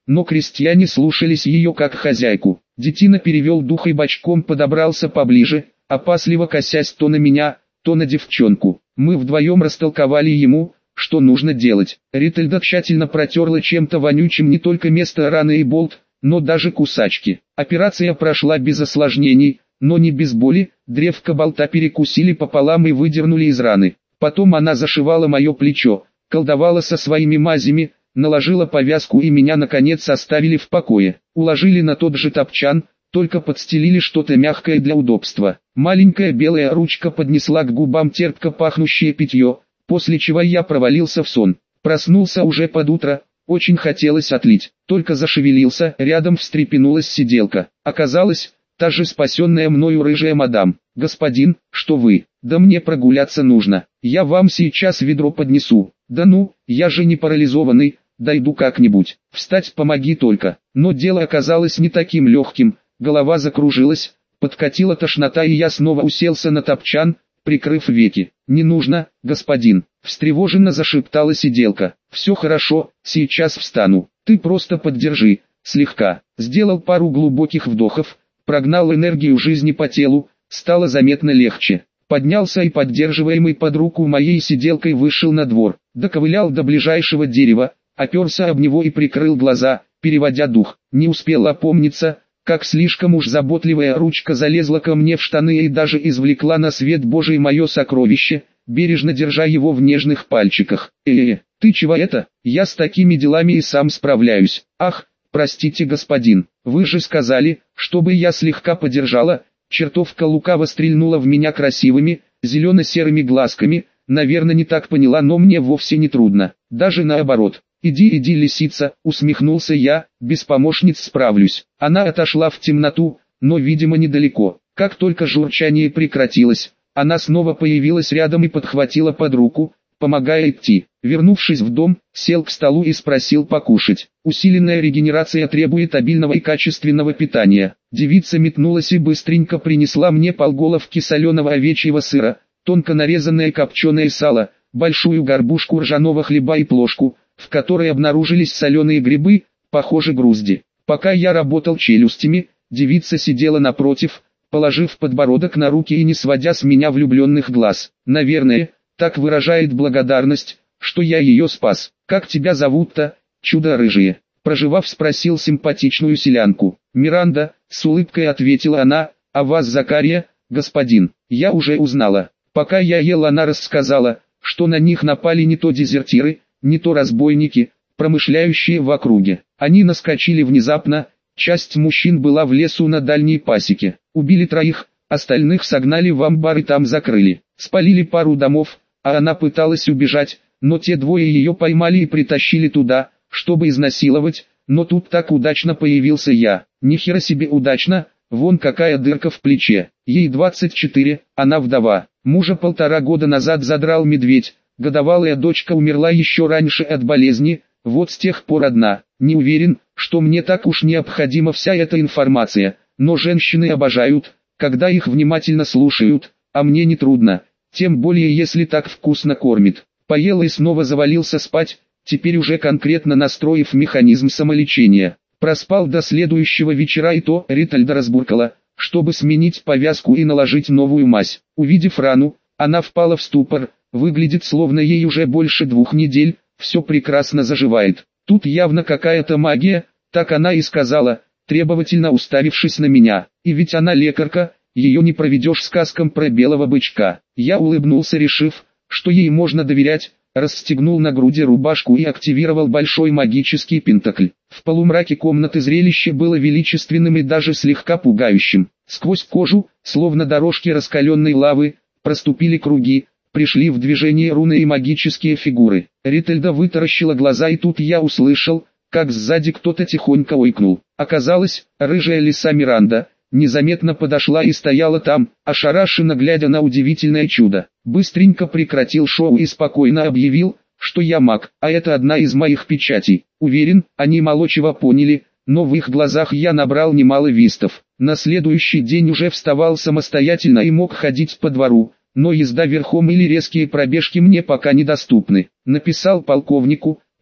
но крестьяне слушались ее как хозяйку. Детина перевел дух и бочком подобрался поближе, опасливо косясь то на меня, то на девчонку. Мы вдвоем растолковали ему, что нужно делать. Рительда тщательно протерла чем-то вонючим не только место раны и болт, но даже кусачки. Операция прошла без осложнений, но не без боли. Древко болта перекусили пополам и выдернули из раны. Потом она зашивала мое плечо, колдовала со своими мазями, наложила повязку и меня наконец оставили в покое. Уложили на тот же топчан, только подстелили что-то мягкое для удобства. Маленькая белая ручка поднесла к губам терпко пахнущее питье, после чего я провалился в сон. Проснулся уже под утро, очень хотелось отлить. Только зашевелился, рядом встрепенулась сиделка. Оказалось, та же спасенная мною рыжая мадам. «Господин, что вы? Да мне прогуляться нужно. Я вам сейчас ведро поднесу». «Да ну, я же не парализованный, дойду как-нибудь. Встать помоги только». Но дело оказалось не таким легким, голова закружилась, подкатила тошнота и я снова уселся на топчан, прикрыв веки. «Не нужно, господин», — встревоженно зашептала сиделка. «Все хорошо, сейчас встану. Ты просто поддержи, слегка». Сделал пару глубоких вдохов, прогнал энергию жизни по телу, стало заметно легче. Поднялся и поддерживаемый под руку моей сиделкой вышел на двор. Доковылял до ближайшего дерева, оперся об него и прикрыл глаза, переводя дух. Не успел опомниться, как слишком уж заботливая ручка залезла ко мне в штаны и даже извлекла на свет Божий мое сокровище, бережно держа его в нежных пальчиках. «Э-э, ты чего это? Я с такими делами и сам справляюсь». «Ах, простите, господин, вы же сказали, чтобы я слегка подержала». Чертовка лукаво стрельнула в меня красивыми, зелено-серыми глазками, наверное не так поняла, но мне вовсе не трудно, даже наоборот. «Иди, иди, лисица», усмехнулся я, без помощниц справлюсь. Она отошла в темноту, но видимо недалеко. Как только журчание прекратилось, она снова появилась рядом и подхватила под руку, помогая идти. Вернувшись в дом, сел к столу и спросил покушать. Усиленная регенерация требует обильного и качественного питания. Девица метнулась и быстренько принесла мне полголовки соленого овечьего сыра, тонко нарезанное копченое сало, большую горбушку ржаного хлеба и плошку, в которой обнаружились соленые грибы, похоже грузди. Пока я работал челюстями, девица сидела напротив, положив подбородок на руки и не сводя с меня влюбленных глаз. Наверное, так выражает благодарность, что я ее спас. «Как тебя зовут-то, чудо рыжие?» Проживав, спросил симпатичную селянку. «Миранда», с улыбкой ответила она. «А вас Закария, господин?» «Я уже узнала. Пока я ел, она рассказала, что на них напали не то дезертиры, не то разбойники, промышляющие в округе. Они наскочили внезапно, часть мужчин была в лесу на дальней пасеке. Убили троих, остальных согнали в амбар и там закрыли. Спалили пару домов, а она пыталась убежать, но те двое ее поймали и притащили туда, чтобы изнасиловать, но тут так удачно появился я. Нихера себе удачно, вон какая дырка в плече. Ей двадцать четыре, она вдова. Мужа полтора года назад задрал медведь, годовалая дочка умерла еще раньше от болезни, вот с тех пор одна. Не уверен, что мне так уж необходима вся эта информация, но женщины обожают, когда их внимательно слушают, а мне не трудно, тем более если так вкусно кормит. Поел и снова завалился спать, теперь уже конкретно настроив механизм самолечения. Проспал до следующего вечера и то Рительда разбуркала, чтобы сменить повязку и наложить новую мазь. Увидев рану, она впала в ступор, выглядит словно ей уже больше двух недель, все прекрасно заживает. Тут явно какая-то магия, так она и сказала, требовательно уставившись на меня. И ведь она лекарка, ее не проведешь сказкам про белого бычка. Я улыбнулся, решив, что ей можно доверять, расстегнул на груди рубашку и активировал большой магический пентакль. В полумраке комнаты зрелище было величественным и даже слегка пугающим. Сквозь кожу, словно дорожки раскаленной лавы, проступили круги, пришли в движение руны и магические фигуры. Рительда вытаращила глаза, и тут я услышал, как сзади кто-то тихонько ойкнул. Оказалось, рыжая лиса Миранда незаметно подошла и стояла там, ошарашенно глядя на удивительное чудо. Быстренько прекратил шоу и спокойно объявил, что я маг, а это одна из моих печатей. Уверен, они мало чего поняли, но в их глазах я набрал немало вистов. На следующий день уже вставал самостоятельно и мог ходить по двору, но езда верхом или резкие пробежки мне пока недоступны. Написал полковнику,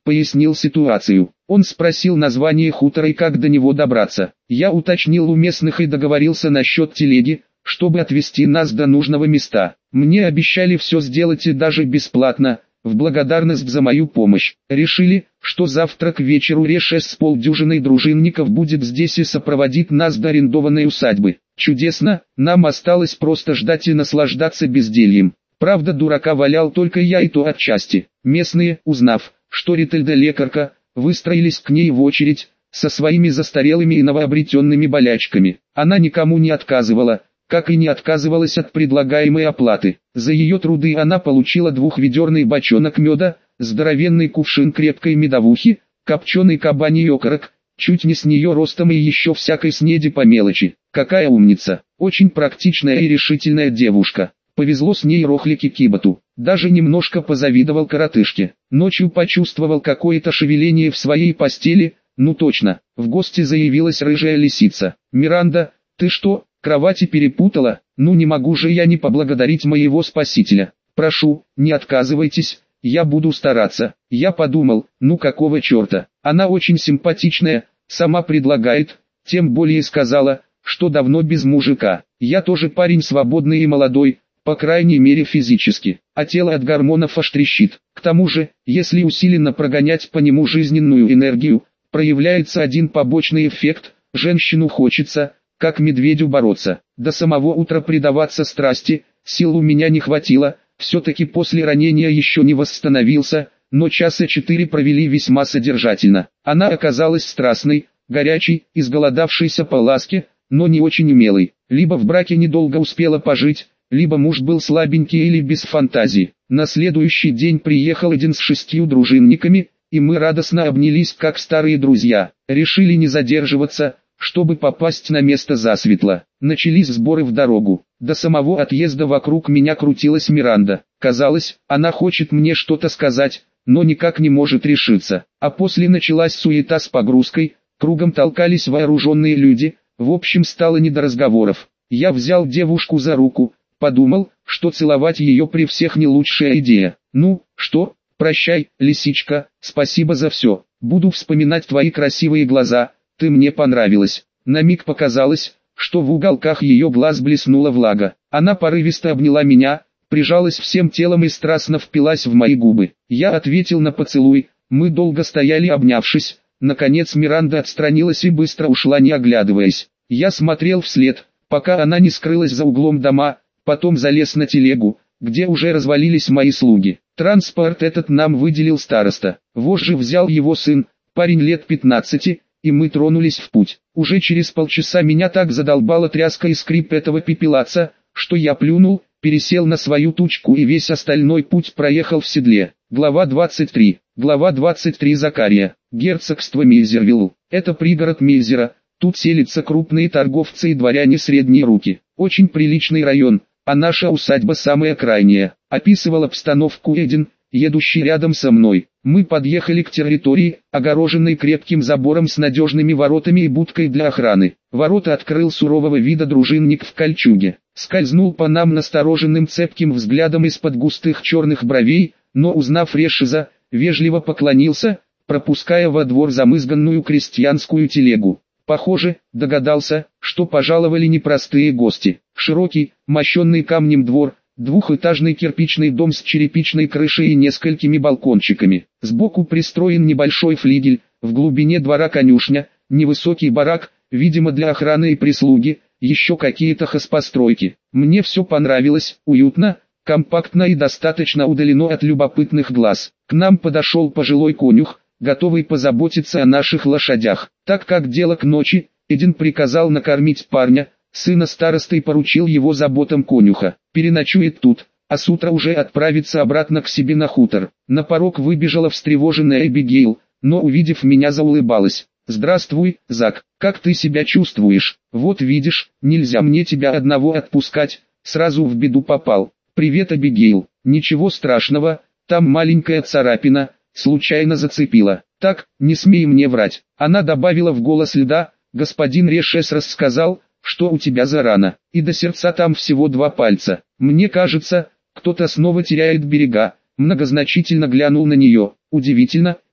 пояснил ситуацию. Он спросил название хутора и как до него добраться. Я уточнил у местных и договорился насчет телеги, чтобы отвезти нас до нужного места. Мне обещали все сделать и даже бесплатно, в благодарность за мою помощь. Решили, что завтра к вечеру Реше с полдюжиной дружинников будет здесь и сопроводит нас до арендованной усадьбы. Чудесно, нам осталось просто ждать и наслаждаться бездельем. Правда, дурака валял только я, и то отчасти. Местные, узнав, что Рительда лекарка, выстроились к ней в очередь, со своими застарелыми и новообретенными болячками. Она никому не отказывала, как и не отказывалась от предлагаемой оплаты. За ее труды она получила двухведерный бочонок меда, здоровенный кувшин крепкой медовухи, копченый кабаний окорок, чуть не с нее ростом и еще всякой снеди по мелочи. Какая умница, очень практичная и решительная девушка. Повезло с ней Рохлике Киботу, даже немножко позавидовал коротышке. Ночью почувствовал какое-то шевеление в своей постели, ну точно, в гости заявилась рыжая лисица. «Миранда, ты что, кровати перепутала? Ну не могу же я не поблагодарить моего спасителя. Прошу, не отказывайтесь, я буду стараться». Я подумал, ну какого черта, она очень симпатичная, сама предлагает, тем более сказала, что давно без мужика. Я тоже парень свободный и молодой, по крайней мере физически, а тело от гормонов аж трещит. К тому же, если усиленно прогонять по нему жизненную энергию, проявляется один побочный эффект, женщину хочется, как медведю бороться. До самого утра предаваться страсти, сил у меня не хватило, все-таки после ранения еще не восстановился, но часа четыре провели весьма содержательно. Она оказалась страстной, горячей, изголодавшейся по ласке, но не очень умелой. Либо в браке недолго успела пожить, либо муж был слабенький или без фантазии. На следующий день приехал один с шестью дружинниками, и мы радостно обнялись как старые друзья. Решили не задерживаться, чтобы попасть на место засветло. Начались сборы в дорогу. До самого отъезда вокруг меня крутилась Миранда. Казалось, она хочет мне что-то сказать, но никак не может решиться. А после началась суета с погрузкой, кругом толкались вооруженные люди, в общем стало не до разговоров. Я взял девушку за руку, подумал, что целовать ее при всех не лучшая идея. «Ну, что, прощай, лисичка, спасибо за все, буду вспоминать твои красивые глаза, ты мне понравилась». На миг показалось, что в уголках ее глаз блеснула влага. Она порывисто обняла меня, прижалась всем телом и страстно впилась в мои губы. Я ответил на поцелуй, мы долго стояли обнявшись, наконец Миранда отстранилась и быстро ушла, не оглядываясь. Я смотрел вслед, пока она не скрылась за углом дома. Потом залез на телегу, где уже развалились мои слуги. Транспорт этот нам выделил староста. Вожжи взял его сын, парень лет пятнадцати, и мы тронулись в путь. Уже через полчаса меня так задолбала тряска и скрип этого пепелаца, что я плюнул, пересел на свою тучку и весь остальной путь проехал в седле. Глава двадцать три. Глава двадцать три. Закария. Герцогство Мейзервилл. Это пригород Мейзера. Тут селятся крупные торговцы и дворяне средней руки. Очень приличный район. А наша усадьба самая крайняя. Описывал обстановку Эдин, едущий рядом со мной. Мы подъехали к территории, огороженной крепким забором с надежными воротами и будкой для охраны. Ворота открыл сурового вида дружинник в кольчуге. Скользнул по нам настороженным цепким взглядом из-под густых черных бровей, но узнав Решиза, вежливо поклонился, пропуская во двор замызганную крестьянскую телегу. Похоже, догадался, что пожаловали непростые гости. Широкий, мощенный камнем двор, двухэтажный кирпичный дом с черепичной крышей и несколькими балкончиками. Сбоку пристроен небольшой флигель, в глубине двора конюшня, невысокий барак, видимо для охраны и прислуги, еще какие-то хозпостройки. Мне все понравилось, уютно, компактно и достаточно удалено от любопытных глаз. К нам подошел пожилой конюх, готовый позаботиться о наших лошадях. Так как дело к ночи, Эдин приказал накормить парня, сына старосты и поручил его заботам конюха. Переночует тут, а с утра уже отправится обратно к себе на хутор. На порог выбежала встревоженная Эбигейл, но увидев меня заулыбалась. «Здравствуй, Зак, как ты себя чувствуешь? Вот видишь, нельзя мне тебя одного отпускать, сразу в беду попал». «Привет, Эбигейл, ничего страшного, там маленькая царапина, случайно зацепила. Так, не смей мне врать». Она добавила в голос льда: «Господин Решес рассказал, что у тебя за рана, и до сердца там всего два пальца. Мне кажется, кто-то снова теряет берега». Многозначительно глянул на нее. «Удивительно,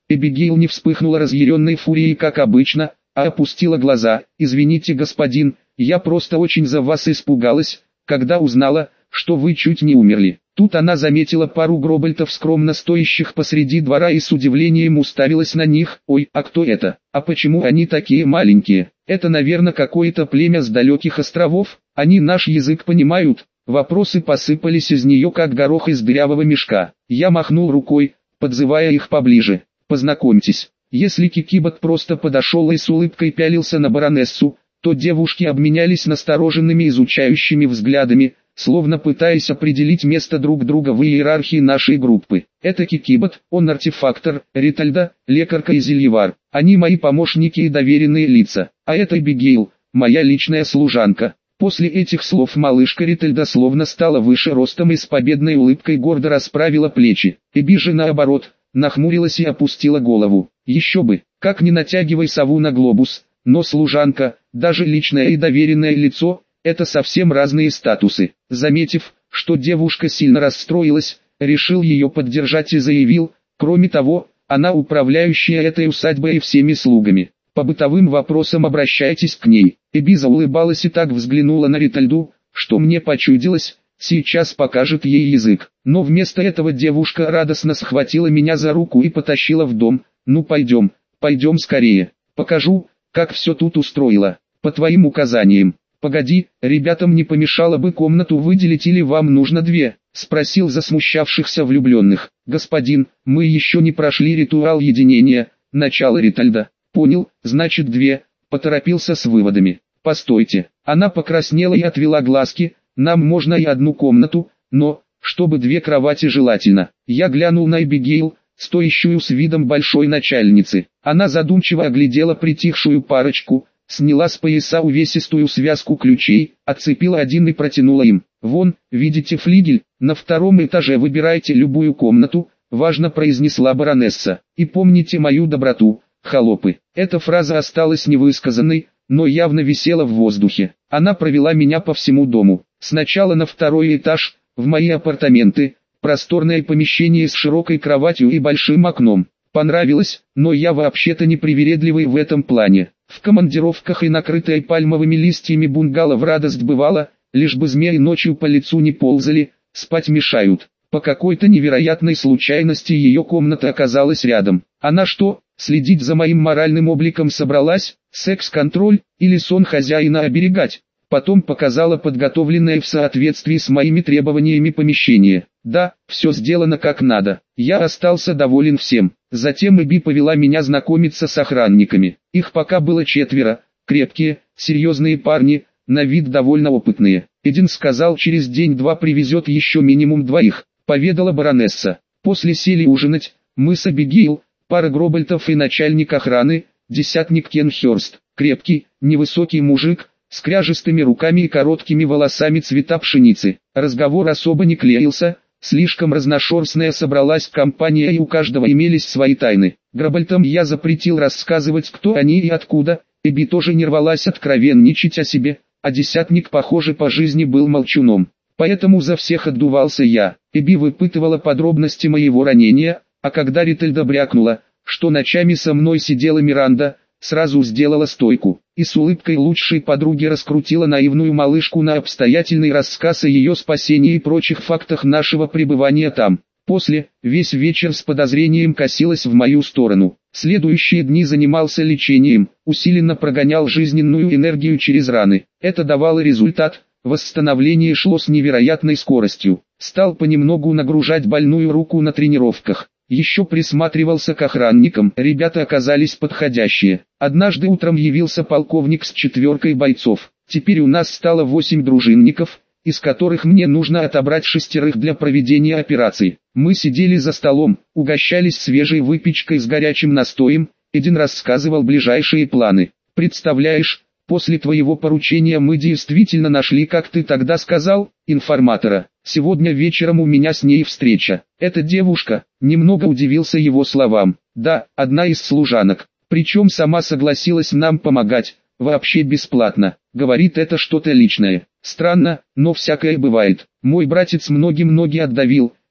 Эбигейл не вспыхнула разъяренной фурией, как обычно, а опустила глаза. «Извините, господин, я просто очень за вас испугалась, когда узнала, что вы чуть не умерли». Тут она заметила пару гробальтов, скромно стоящих посреди двора, и с удивлением уставилась на них. «Ой, а кто это? А почему они такие маленькие? Это, наверное, какое-то племя с далеких островов, они наш язык понимают». Вопросы посыпались из нее, как горох из дырявого мешка. Я махнул рукой, подзывая их поближе. «Познакомьтесь». Если Кикибот просто подошел и с улыбкой пялился на баронессу, то девушки обменялись настороженными изучающими взглядами, словно пытаясь определить место друг друга в иерархии нашей группы. Это Кикибот, он артефактор, Ритальда, лекарка и зельевар. Они мои помощники и доверенные лица. А это Эбигейл, моя личная служанка. После этих слов малышка Ритальда словно стала выше ростом и с победной улыбкой гордо расправила плечи. Эби же наоборот, нахмурилась и опустила голову. Еще бы, как не натягивай сову на глобус, но служанка, даже личное и доверенное лицо, это совсем разные статусы. Заметив, что девушка сильно расстроилась, решил ее поддержать и заявил: кроме того, она управляющая этой усадьбой и всеми слугами. По бытовым вопросам обращайтесь к ней. Эби заулыбалась и так взглянула на Ритальду, что мне почудилось, сейчас покажет ей язык. Но вместо этого девушка радостно схватила меня за руку и потащила в дом. «Ну пойдем, пойдем скорее, покажу, как все тут устроила, по твоим указаниям». «Погоди, ребятам не помешало бы комнату выделить или вам нужно две?» — спросил засмущавшихся влюбленных. «Господин, мы еще не прошли ритуал единения, начало Ритальда». «Понял, значит две», — поторопился с выводами. «Постойте». Она покраснела и отвела глазки. «Нам можно и одну комнату, но, чтобы две кровати желательно». Я глянул на Эбигейл, стоящую с видом большой начальницы. Она задумчиво оглядела притихшую парочку, сняла с пояса увесистую связку ключей, отцепила один и протянула им. «Вон, видите флигель, на втором этаже выбирайте любую комнату», — важно произнесла баронесса. «И помните мою доброту, холопы». Эта фраза осталась невысказанной, но явно висела в воздухе. Она провела меня по всему дому. Сначала на второй этаж, в мои апартаменты, просторное помещение с широкой кроватью и большим окном. Понравилось, но я вообще-то не привередливый в этом плане. В командировках и накрытая пальмовыми листьями бунгало в радость бывало, лишь бы змеи ночью по лицу не ползали, спать мешают. По какой-то невероятной случайности ее комната оказалась рядом. Она что, следить за моим моральным обликом собралась, секс-контроль, или сон хозяина оберегать? Потом показала подготовленное в соответствии с моими требованиями помещение. Да, все сделано как надо. Я остался доволен всем. Затем Эби повела меня знакомиться с охранниками. Их пока было четверо, крепкие, серьезные парни, на вид довольно опытные. Эдин сказал, через день-два привезет еще минимум двоих, поведала баронесса. После сели ужинать, мы с Эбигейл, пара гробальтов и начальник охраны, десятник Кенхерст, крепкий, невысокий мужик, с кряжестыми руками и короткими волосами цвета пшеницы. Разговор особо не клеился, слишком разношерстная собралась компания и у каждого имелись свои тайны. Гробальтам я запретил рассказывать, кто они и откуда, Эби тоже не рвалась откровенничать о себе, а десятник, похоже, по жизни был молчуном. Поэтому за всех отдувался я. Эби выпытывала подробности моего ранения, а когда Ритальда брякнула, что ночами со мной сидела Миранда, сразу сделала стойку, и с улыбкой лучшей подруги раскрутила наивную малышку на обстоятельный рассказ о ее спасении и прочих фактах нашего пребывания там. После, весь вечер с подозрением косилась в мою сторону. Следующие дни занимался лечением, усиленно прогонял жизненную энергию через раны. Это давало результат, восстановление шло с невероятной скоростью. Стал понемногу нагружать больную руку на тренировках. Еще присматривался к охранникам, ребята оказались подходящие. Однажды утром явился полковник с четверкой бойцов. Теперь у нас стало восемь дружинников, из которых мне нужно отобрать шестерых для проведения операции. Мы сидели за столом, угощались свежей выпечкой с горячим настоем, Эдин рассказывал ближайшие планы. «Представляешь, после твоего поручения мы действительно нашли, как ты тогда сказал, информатора. Сегодня вечером у меня с ней встреча. Эта девушка», немного удивился его словам. «Да, одна из служанок. Причем сама согласилась нам помогать, вообще бесплатно. Говорит, это что-то личное. Странно, но всякое бывает. Мой братец многим ноги отдавил,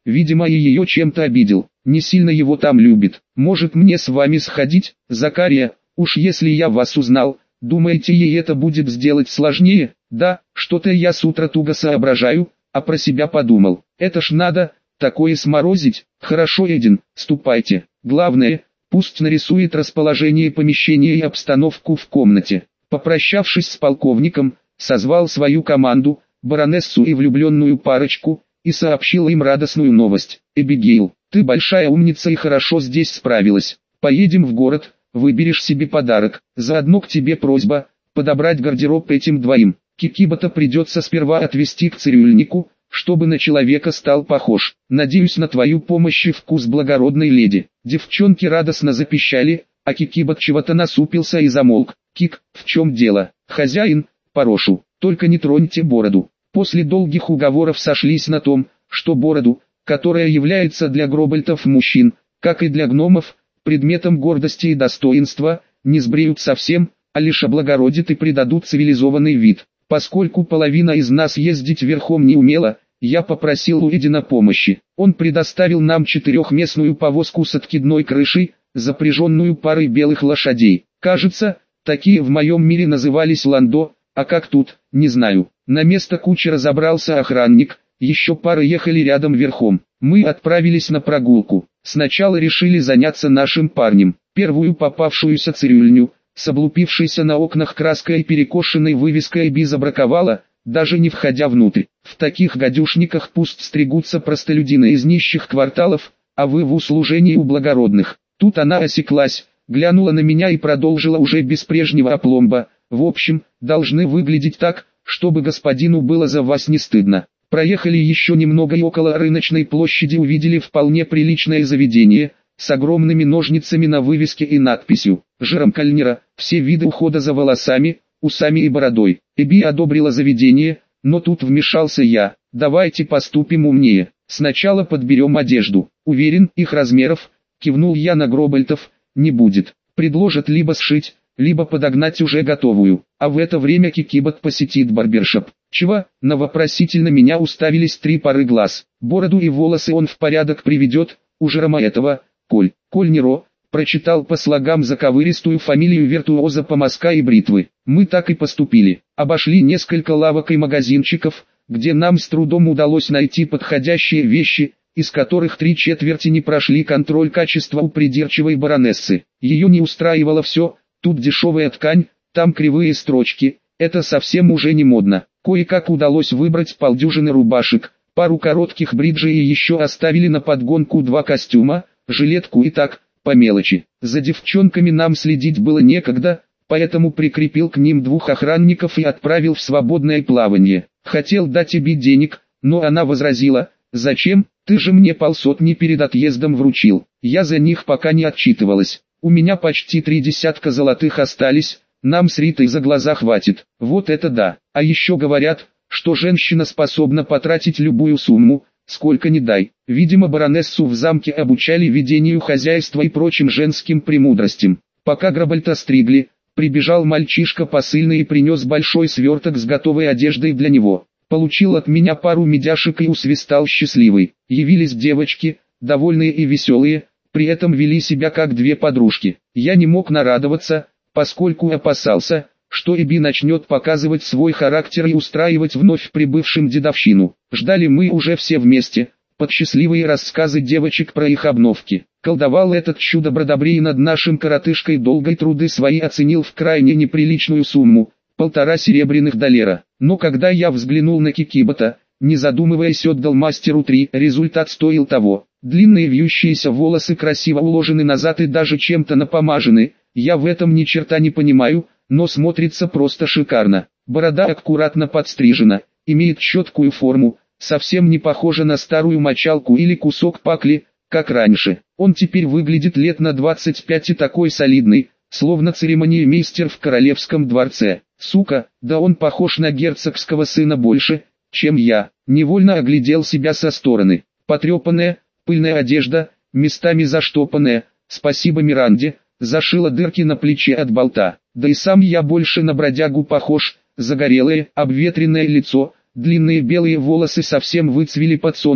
видимо и ее чем-то обидел, не сильно его там любит. Может мне с вами сходить, Закария, уж если я вас узнал, думаете ей это будет сделать сложнее? Да, что-то я с утра туго соображаю, а про себя подумал, это ж надо, такое сморозить. Хорошо, Эдин, ступайте, главное, пусть нарисует расположение помещения и обстановку в комнате. Попрощавшись с полковником, созвал свою команду, баронессу и влюбленную парочку, и сообщил им радостную новость. Эбигейл, ты большая умница и хорошо здесь справилась. Поедем в город, выберешь себе подарок. Заодно к тебе просьба, подобрать гардероб этим двоим. Кикибота придется сперва отвезти к цирюльнику, чтобы на человека стал похож. Надеюсь на твою помощь и вкус благородной леди. Девчонки радостно запищали, а Кикибот чего-то насупился и замолк. Кик, в чем дело? Хозяин, порошу, только не троньте бороду. После долгих уговоров сошлись на том, что бороду, которая является для гробальтов мужчин, как и для гномов, предметом гордости и достоинства, не сбреют совсем, а лишь облагородят и придадут цивилизованный вид. Поскольку половина из нас ездить верхом не умела, я попросил у Эдина помощи. Он предоставил нам четырехместную повозку с откидной крышей, запряженную парой белых лошадей. Кажется, такие в моем мире назывались ландо, а как тут, не знаю. На место кучера забрался охранник, еще пара ехали рядом верхом. Мы отправились на прогулку. Сначала решили заняться нашим парнем. Первую попавшуюся цирюльню, с облупившейся на окнах краской и перекошенной вывеской Би забраковала, даже не входя внутрь. В таких гадюшниках пусть стригутся простолюдины из нищих кварталов, а вы в услужении у благородных. Тут она осеклась, глянула на меня и продолжила уже без прежнего опломба. В общем, должны выглядеть так, чтобы господину было за вас не стыдно. Проехали еще немного и около рыночной площади увидели вполне приличное заведение, с огромными ножницами на вывеске и надписью «Жером Кальнера, все виды ухода за волосами, усами и бородой». Эбби одобрила заведение, но тут вмешался я. Давайте поступим умнее, сначала подберем одежду. Уверен, их размеров, кивнул я на гробальтов, не будет. Предложат либо сшить, либо подогнать уже готовую, а в это время Кикибот посетит барбершоп. Чего? На вопросительно меня уставились три пары глаз. Бороду и волосы он в порядок приведет, у Жерома этого, Коль, Кольнеро, прочитал по слогам заковыристую фамилию виртуоза помазка и бритвы. Мы так и поступили. Обошли несколько лавок и магазинчиков, где нам с трудом удалось найти подходящие вещи, из которых три четверти не прошли контроль качества у придирчивой баронессы. Ее не устраивало все, тут дешевая ткань, там кривые строчки, это совсем уже не модно. Кое-как удалось выбрать полдюжины рубашек, пару коротких бриджей и еще оставили на подгонку два костюма, жилетку и так, по мелочи. За девчонками нам следить было некогда, поэтому прикрепил к ним двух охранников и отправил в свободное плавание. Хотел дать Эбби денег, но она возразила: «Зачем? Ты же мне полсотни перед отъездом вручил». Я за них пока не отчитывалась. У меня почти три десятка золотых остались, нам с Ритой за глаза хватит. Вот это да. А еще говорят, что женщина способна потратить любую сумму, сколько ни дай. Видимо, баронессу в замке обучали ведению хозяйства и прочим женским премудростям. Пока Гробальта стригли, прибежал мальчишка посыльный и принес большой сверток с готовой одеждой для него. Получил от меня пару медяшек и усвистал счастливый. Явились девочки, довольные и веселые, при этом вели себя как две подружки. Я не мог нарадоваться, поскольку опасался, что Эбби начнет показывать свой характер и устраивать вновь прибывшим дедовщину. Ждали мы уже все вместе, под счастливые рассказы девочек про их обновки. Колдовал этот чудо-бродобрей над нашим коротышкой, долгой труды свои оценил в крайне неприличную сумму, полтора серебряных доллара. Но когда я взглянул на Кикибота, не задумываясь отдал мастеру три, результат стоил того. Длинные вьющиеся волосы красиво уложены назад и даже чем-то напомажены, я в этом ни черта не понимаю, но смотрится просто шикарно. Борода аккуратно подстрижена, имеет четкую форму, совсем не похожа на старую мочалку или кусок пакли, как раньше. Он теперь выглядит лет на двадцать пять и такой солидный, словно церемониймейстер в королевском дворце. Сука, да он похож на герцогского сына больше, чем я. Невольно оглядел себя со стороны. Потрепанная, пыльная одежда, местами заштопанная, спасибо Миранде, зашила дырки на плече от болта. Да и сам я больше на бродягу похож, загорелое, обветренное лицо, длинные белые волосы совсем выцвели под солнцем,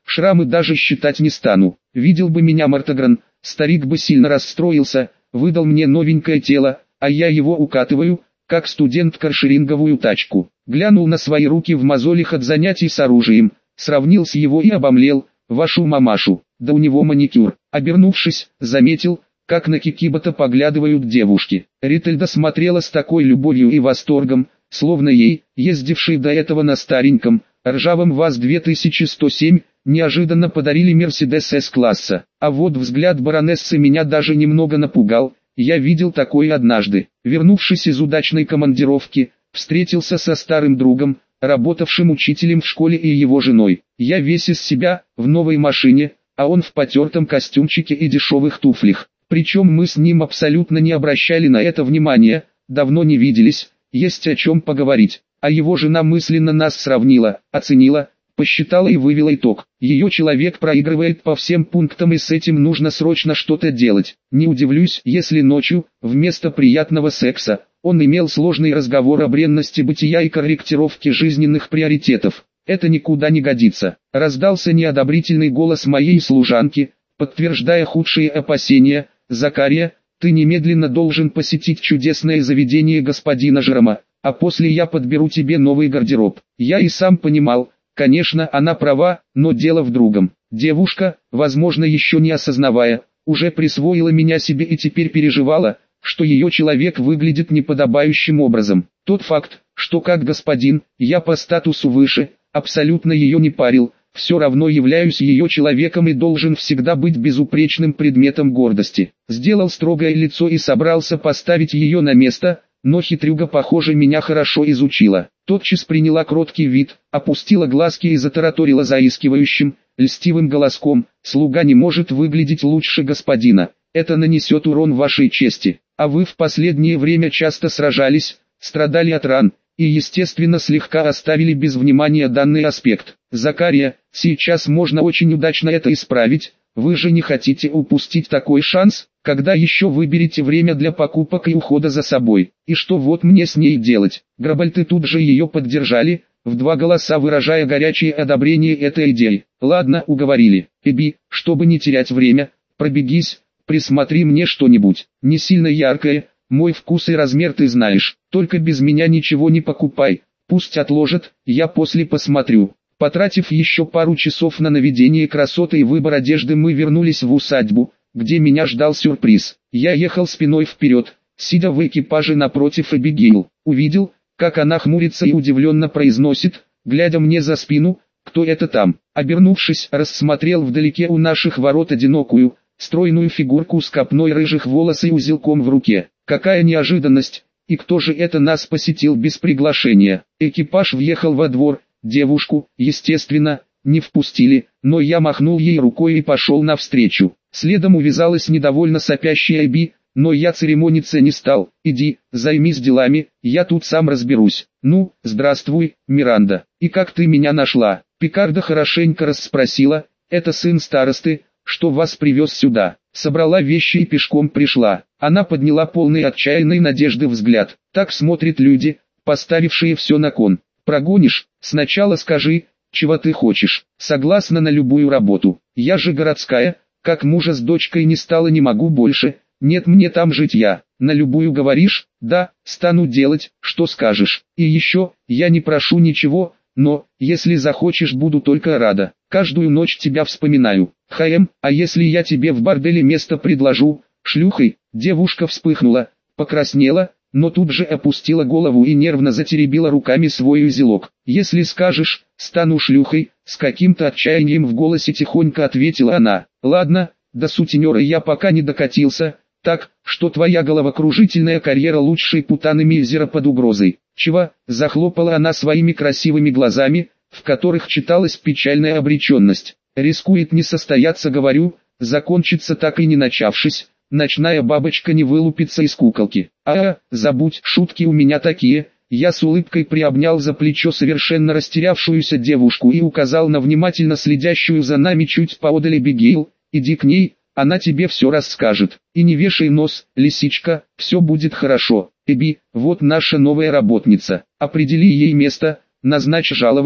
Шрамы даже считать не стану. Видел бы меня Мартагран, старик бы сильно расстроился, выдал мне новенькое тело, а я его укатываю, как студент каршеринговую тачку. Глянул на свои руки в мозолях от занятий с оружием, сравнил с его и обомлел, вашу мамашу, да у него маникюр. Обернувшись, заметил, как на Кикибота поглядывают девушки. Рительда смотрела с такой любовью и восторгом, словно ей, ездившей до этого на стареньком, ржавом ВАЗ две тысячи сто семь, неожиданно подарили Мерседес С-класса. А вот взгляд баронессы меня даже немного напугал, я видел такое однажды. Вернувшись из удачной командировки, встретился со старым другом, работавшим учителем в школе, и его женой. Я весь из себя, в новой машине, а он в потертом костюмчике и дешевых туфлях. Причем мы с ним абсолютно не обращали на это внимания, давно не виделись, есть о чем поговорить. А его жена мысленно нас сравнила, оценила, посчитала и вывела итог. Ее человек проигрывает по всем пунктам, и с этим нужно срочно что-то делать. Не удивлюсь, если ночью, вместо приятного секса, он имел сложный разговор о бренности бытия и корректировке жизненных приоритетов. Это никуда не годится. Раздался неодобрительный голос моей служанки, подтверждая худшие опасения. Закария, ты немедленно должен посетить чудесное заведение господина Жерома, а после я подберу тебе новый гардероб. Я и сам понимал, конечно, она права, но дело в другом. Девушка, возможно еще не осознавая, уже присвоила меня себе и теперь переживала, что ее человек выглядит неподобающим образом. Тот факт, что как господин, я по статусу выше, абсолютно ее не парил, все равно являюсь ее человеком и должен всегда быть безупречным предметом гордости. Сделал строгое лицо и собрался поставить ее на место, но хитрюга, похоже, меня хорошо изучила. Тотчас приняла кроткий вид, опустила глазки и затараторила заискивающим, льстивым голоском: «Слуга не может выглядеть лучше господина, это нанесет урон вашей чести, а вы в последнее время часто сражались, страдали от ран, и естественно слегка оставили без внимания данный аспект. Закария, сейчас можно очень удачно это исправить, вы же не хотите упустить такой шанс, когда еще выберете время для покупок и ухода за собой. И что вот мне с ней делать?» Грабальты тут же ее поддержали, в два голоса выражая горячее одобрение этой идеи. «Ладно, уговорили. Эбби, чтобы не терять время, пробегись, присмотри мне что-нибудь, не сильно яркое, мой вкус и размер ты знаешь, только без меня ничего не покупай, пусть отложат, я после посмотрю». Потратив еще пару часов на наведение красоты и выбор одежды, мы вернулись в усадьбу, где меня ждал сюрприз. Я ехал спиной вперед, сидя в экипаже напротив Эбигейл. Увидел, как она хмурится и удивленно произносит, глядя мне за спину: «Кто это там?» Обернувшись, рассмотрел вдалеке у наших ворот одинокую, стройную фигурку с копной рыжих волос и узелком в руке. Какая неожиданность! И кто же это нас посетил без приглашения? Экипаж въехал во двор. Девушку, естественно, не впустили, но я махнул ей рукой и пошел навстречу. Следом увязалась недовольно сопящая Эбби, но я церемониться не стал. «Иди, займись делами, я тут сам разберусь». «Ну, здравствуй, Миранда. И как ты меня нашла?» Пикарда хорошенько расспросила: «Это сын старосты, что вас привез сюда?» Собрала вещи и пешком пришла. Она подняла полный отчаянной надежды взгляд. Так смотрят люди, поставившие все на кон. «Прогонишь? Сначала скажи, чего ты хочешь. Согласна на любую работу. Я же городская, как мужа с дочкой не стало, не могу больше. Нет, мне там жить я. На любую говоришь? Да, стану делать, что скажешь. И еще, я не прошу ничего, но, если захочешь, буду только рада. Каждую ночь тебя вспоминаю. Хаем, а если я тебе в борделе место предложу, шлюхой?» Девушка вспыхнула, покраснела, но тут же опустила голову и нервно затеребила руками свой узелок. «Если скажешь, стану шлюхой», с каким-то отчаянием в голосе тихонько ответила она. «Ладно, до сутенера я пока не докатился, так, что твоя головокружительная карьера лучшей путаны Мильзера под угрозой». «Чего?» — захлопала она своими красивыми глазами, в которых читалась печальная обреченность. «Рискует не состояться, говорю, закончится так и не начавшись. Ночная бабочка не вылупится из куколки». «А, забудь, шутки у меня такие». Я с улыбкой приобнял за плечо совершенно растерявшуюся девушку и указал на внимательно следящую за нами чуть поодаль Эбигейл: «Иди к ней, она тебе все расскажет. И не вешай нос, лисичка, все будет хорошо. Эбби, вот наша новая работница. Определи ей место, назначь жалование,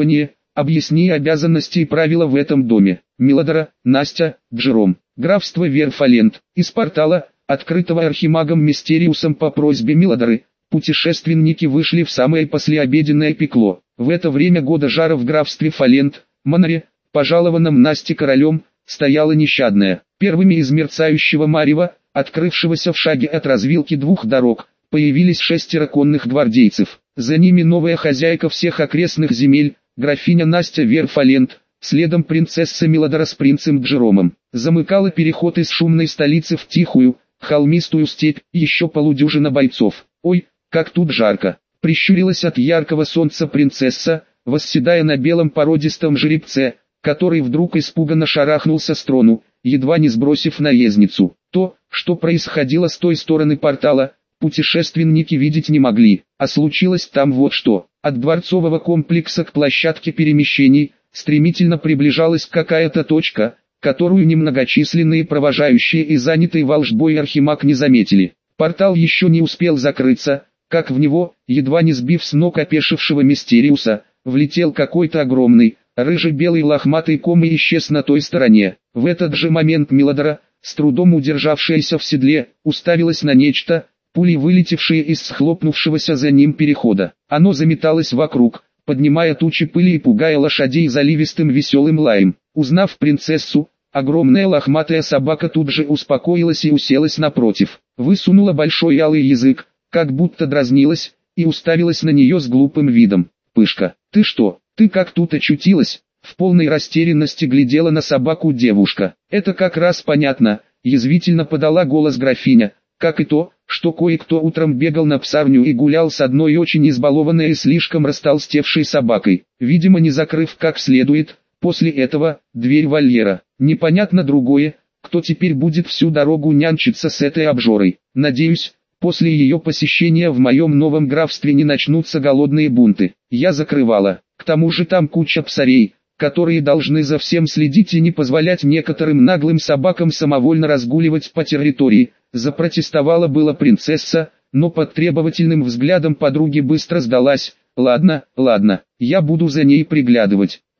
объясни обязанности и правила в этом доме. Милодора, Настя, Джером. Графство Верфалент. Из портала, открытого архимагом Мистериусом по просьбе Милодоры, путешественники вышли в самое послеобеденное пекло. В это время года жара в графстве Фалент, Манаре, пожалованном Насте королем, стояла нещадная. Первыми из мерцающего марева, открывшегося в шаге от развилки двух дорог, появились шестеро конных гвардейцев. За ними новая хозяйка всех окрестных земель, графиня Настя Верфалент, следом принцесса Милодора с принцем Джеромом. Замыкала переход из шумной столицы в тихую, холмистую степь, еще полудюжина бойцов. «Ой, как тут жарко!» Прищурилась от яркого солнца принцесса, восседая на белом породистом жеребце, который вдруг испуганно шарахнулся с трону, едва не сбросив наездницу. То, что происходило с той стороны портала, путешественники видеть не могли, а случилось там вот что. От дворцового комплекса к площадке перемещений стремительно приближалась какая-то точка, которую немногочисленные провожающие и занятые волшбой архимаг не заметили. Портал еще не успел закрыться, как в него, едва не сбив с ног опешившего Мистериуса, влетел какой-то огромный, рыже-белый лохматый ком и исчез на той стороне. В этот же момент Милодора, с трудом удержавшаяся в седле, уставилась на нечто, пулей вылетевшее из схлопнувшегося за ним перехода. Оно заметалось вокруг, поднимая тучи пыли и пугая лошадей заливистым веселым лаем. Узнав принцессу, огромная лохматая собака тут же успокоилась и уселась напротив. Высунула большой алый язык, как будто дразнилась, и уставилась на нее с глупым видом. «Пышка, ты что, ты как тут очутилась?» В полной растерянности глядела на собаку девушка. «Это как раз понятно», — язвительно подала голос графиня, «как и то, что кое-кто утром бегал на псарню и гулял с одной очень избалованной и слишком растолстевшей собакой, видимо не закрыв как следует, после этого, дверь вольера. Непонятно другое, кто теперь будет всю дорогу нянчиться с этой обжорой. Надеюсь, после ее посещения в моем новом графстве не начнутся голодные бунты. Я закрывала. К тому же там куча псарей, которые должны за всем следить и не позволять некоторым наглым собакам самовольно разгуливать по территории. Запротестовала была принцесса, но под требовательным взглядом подруги быстро сдалась. Ладно, ладно, я буду за ней приглядывать.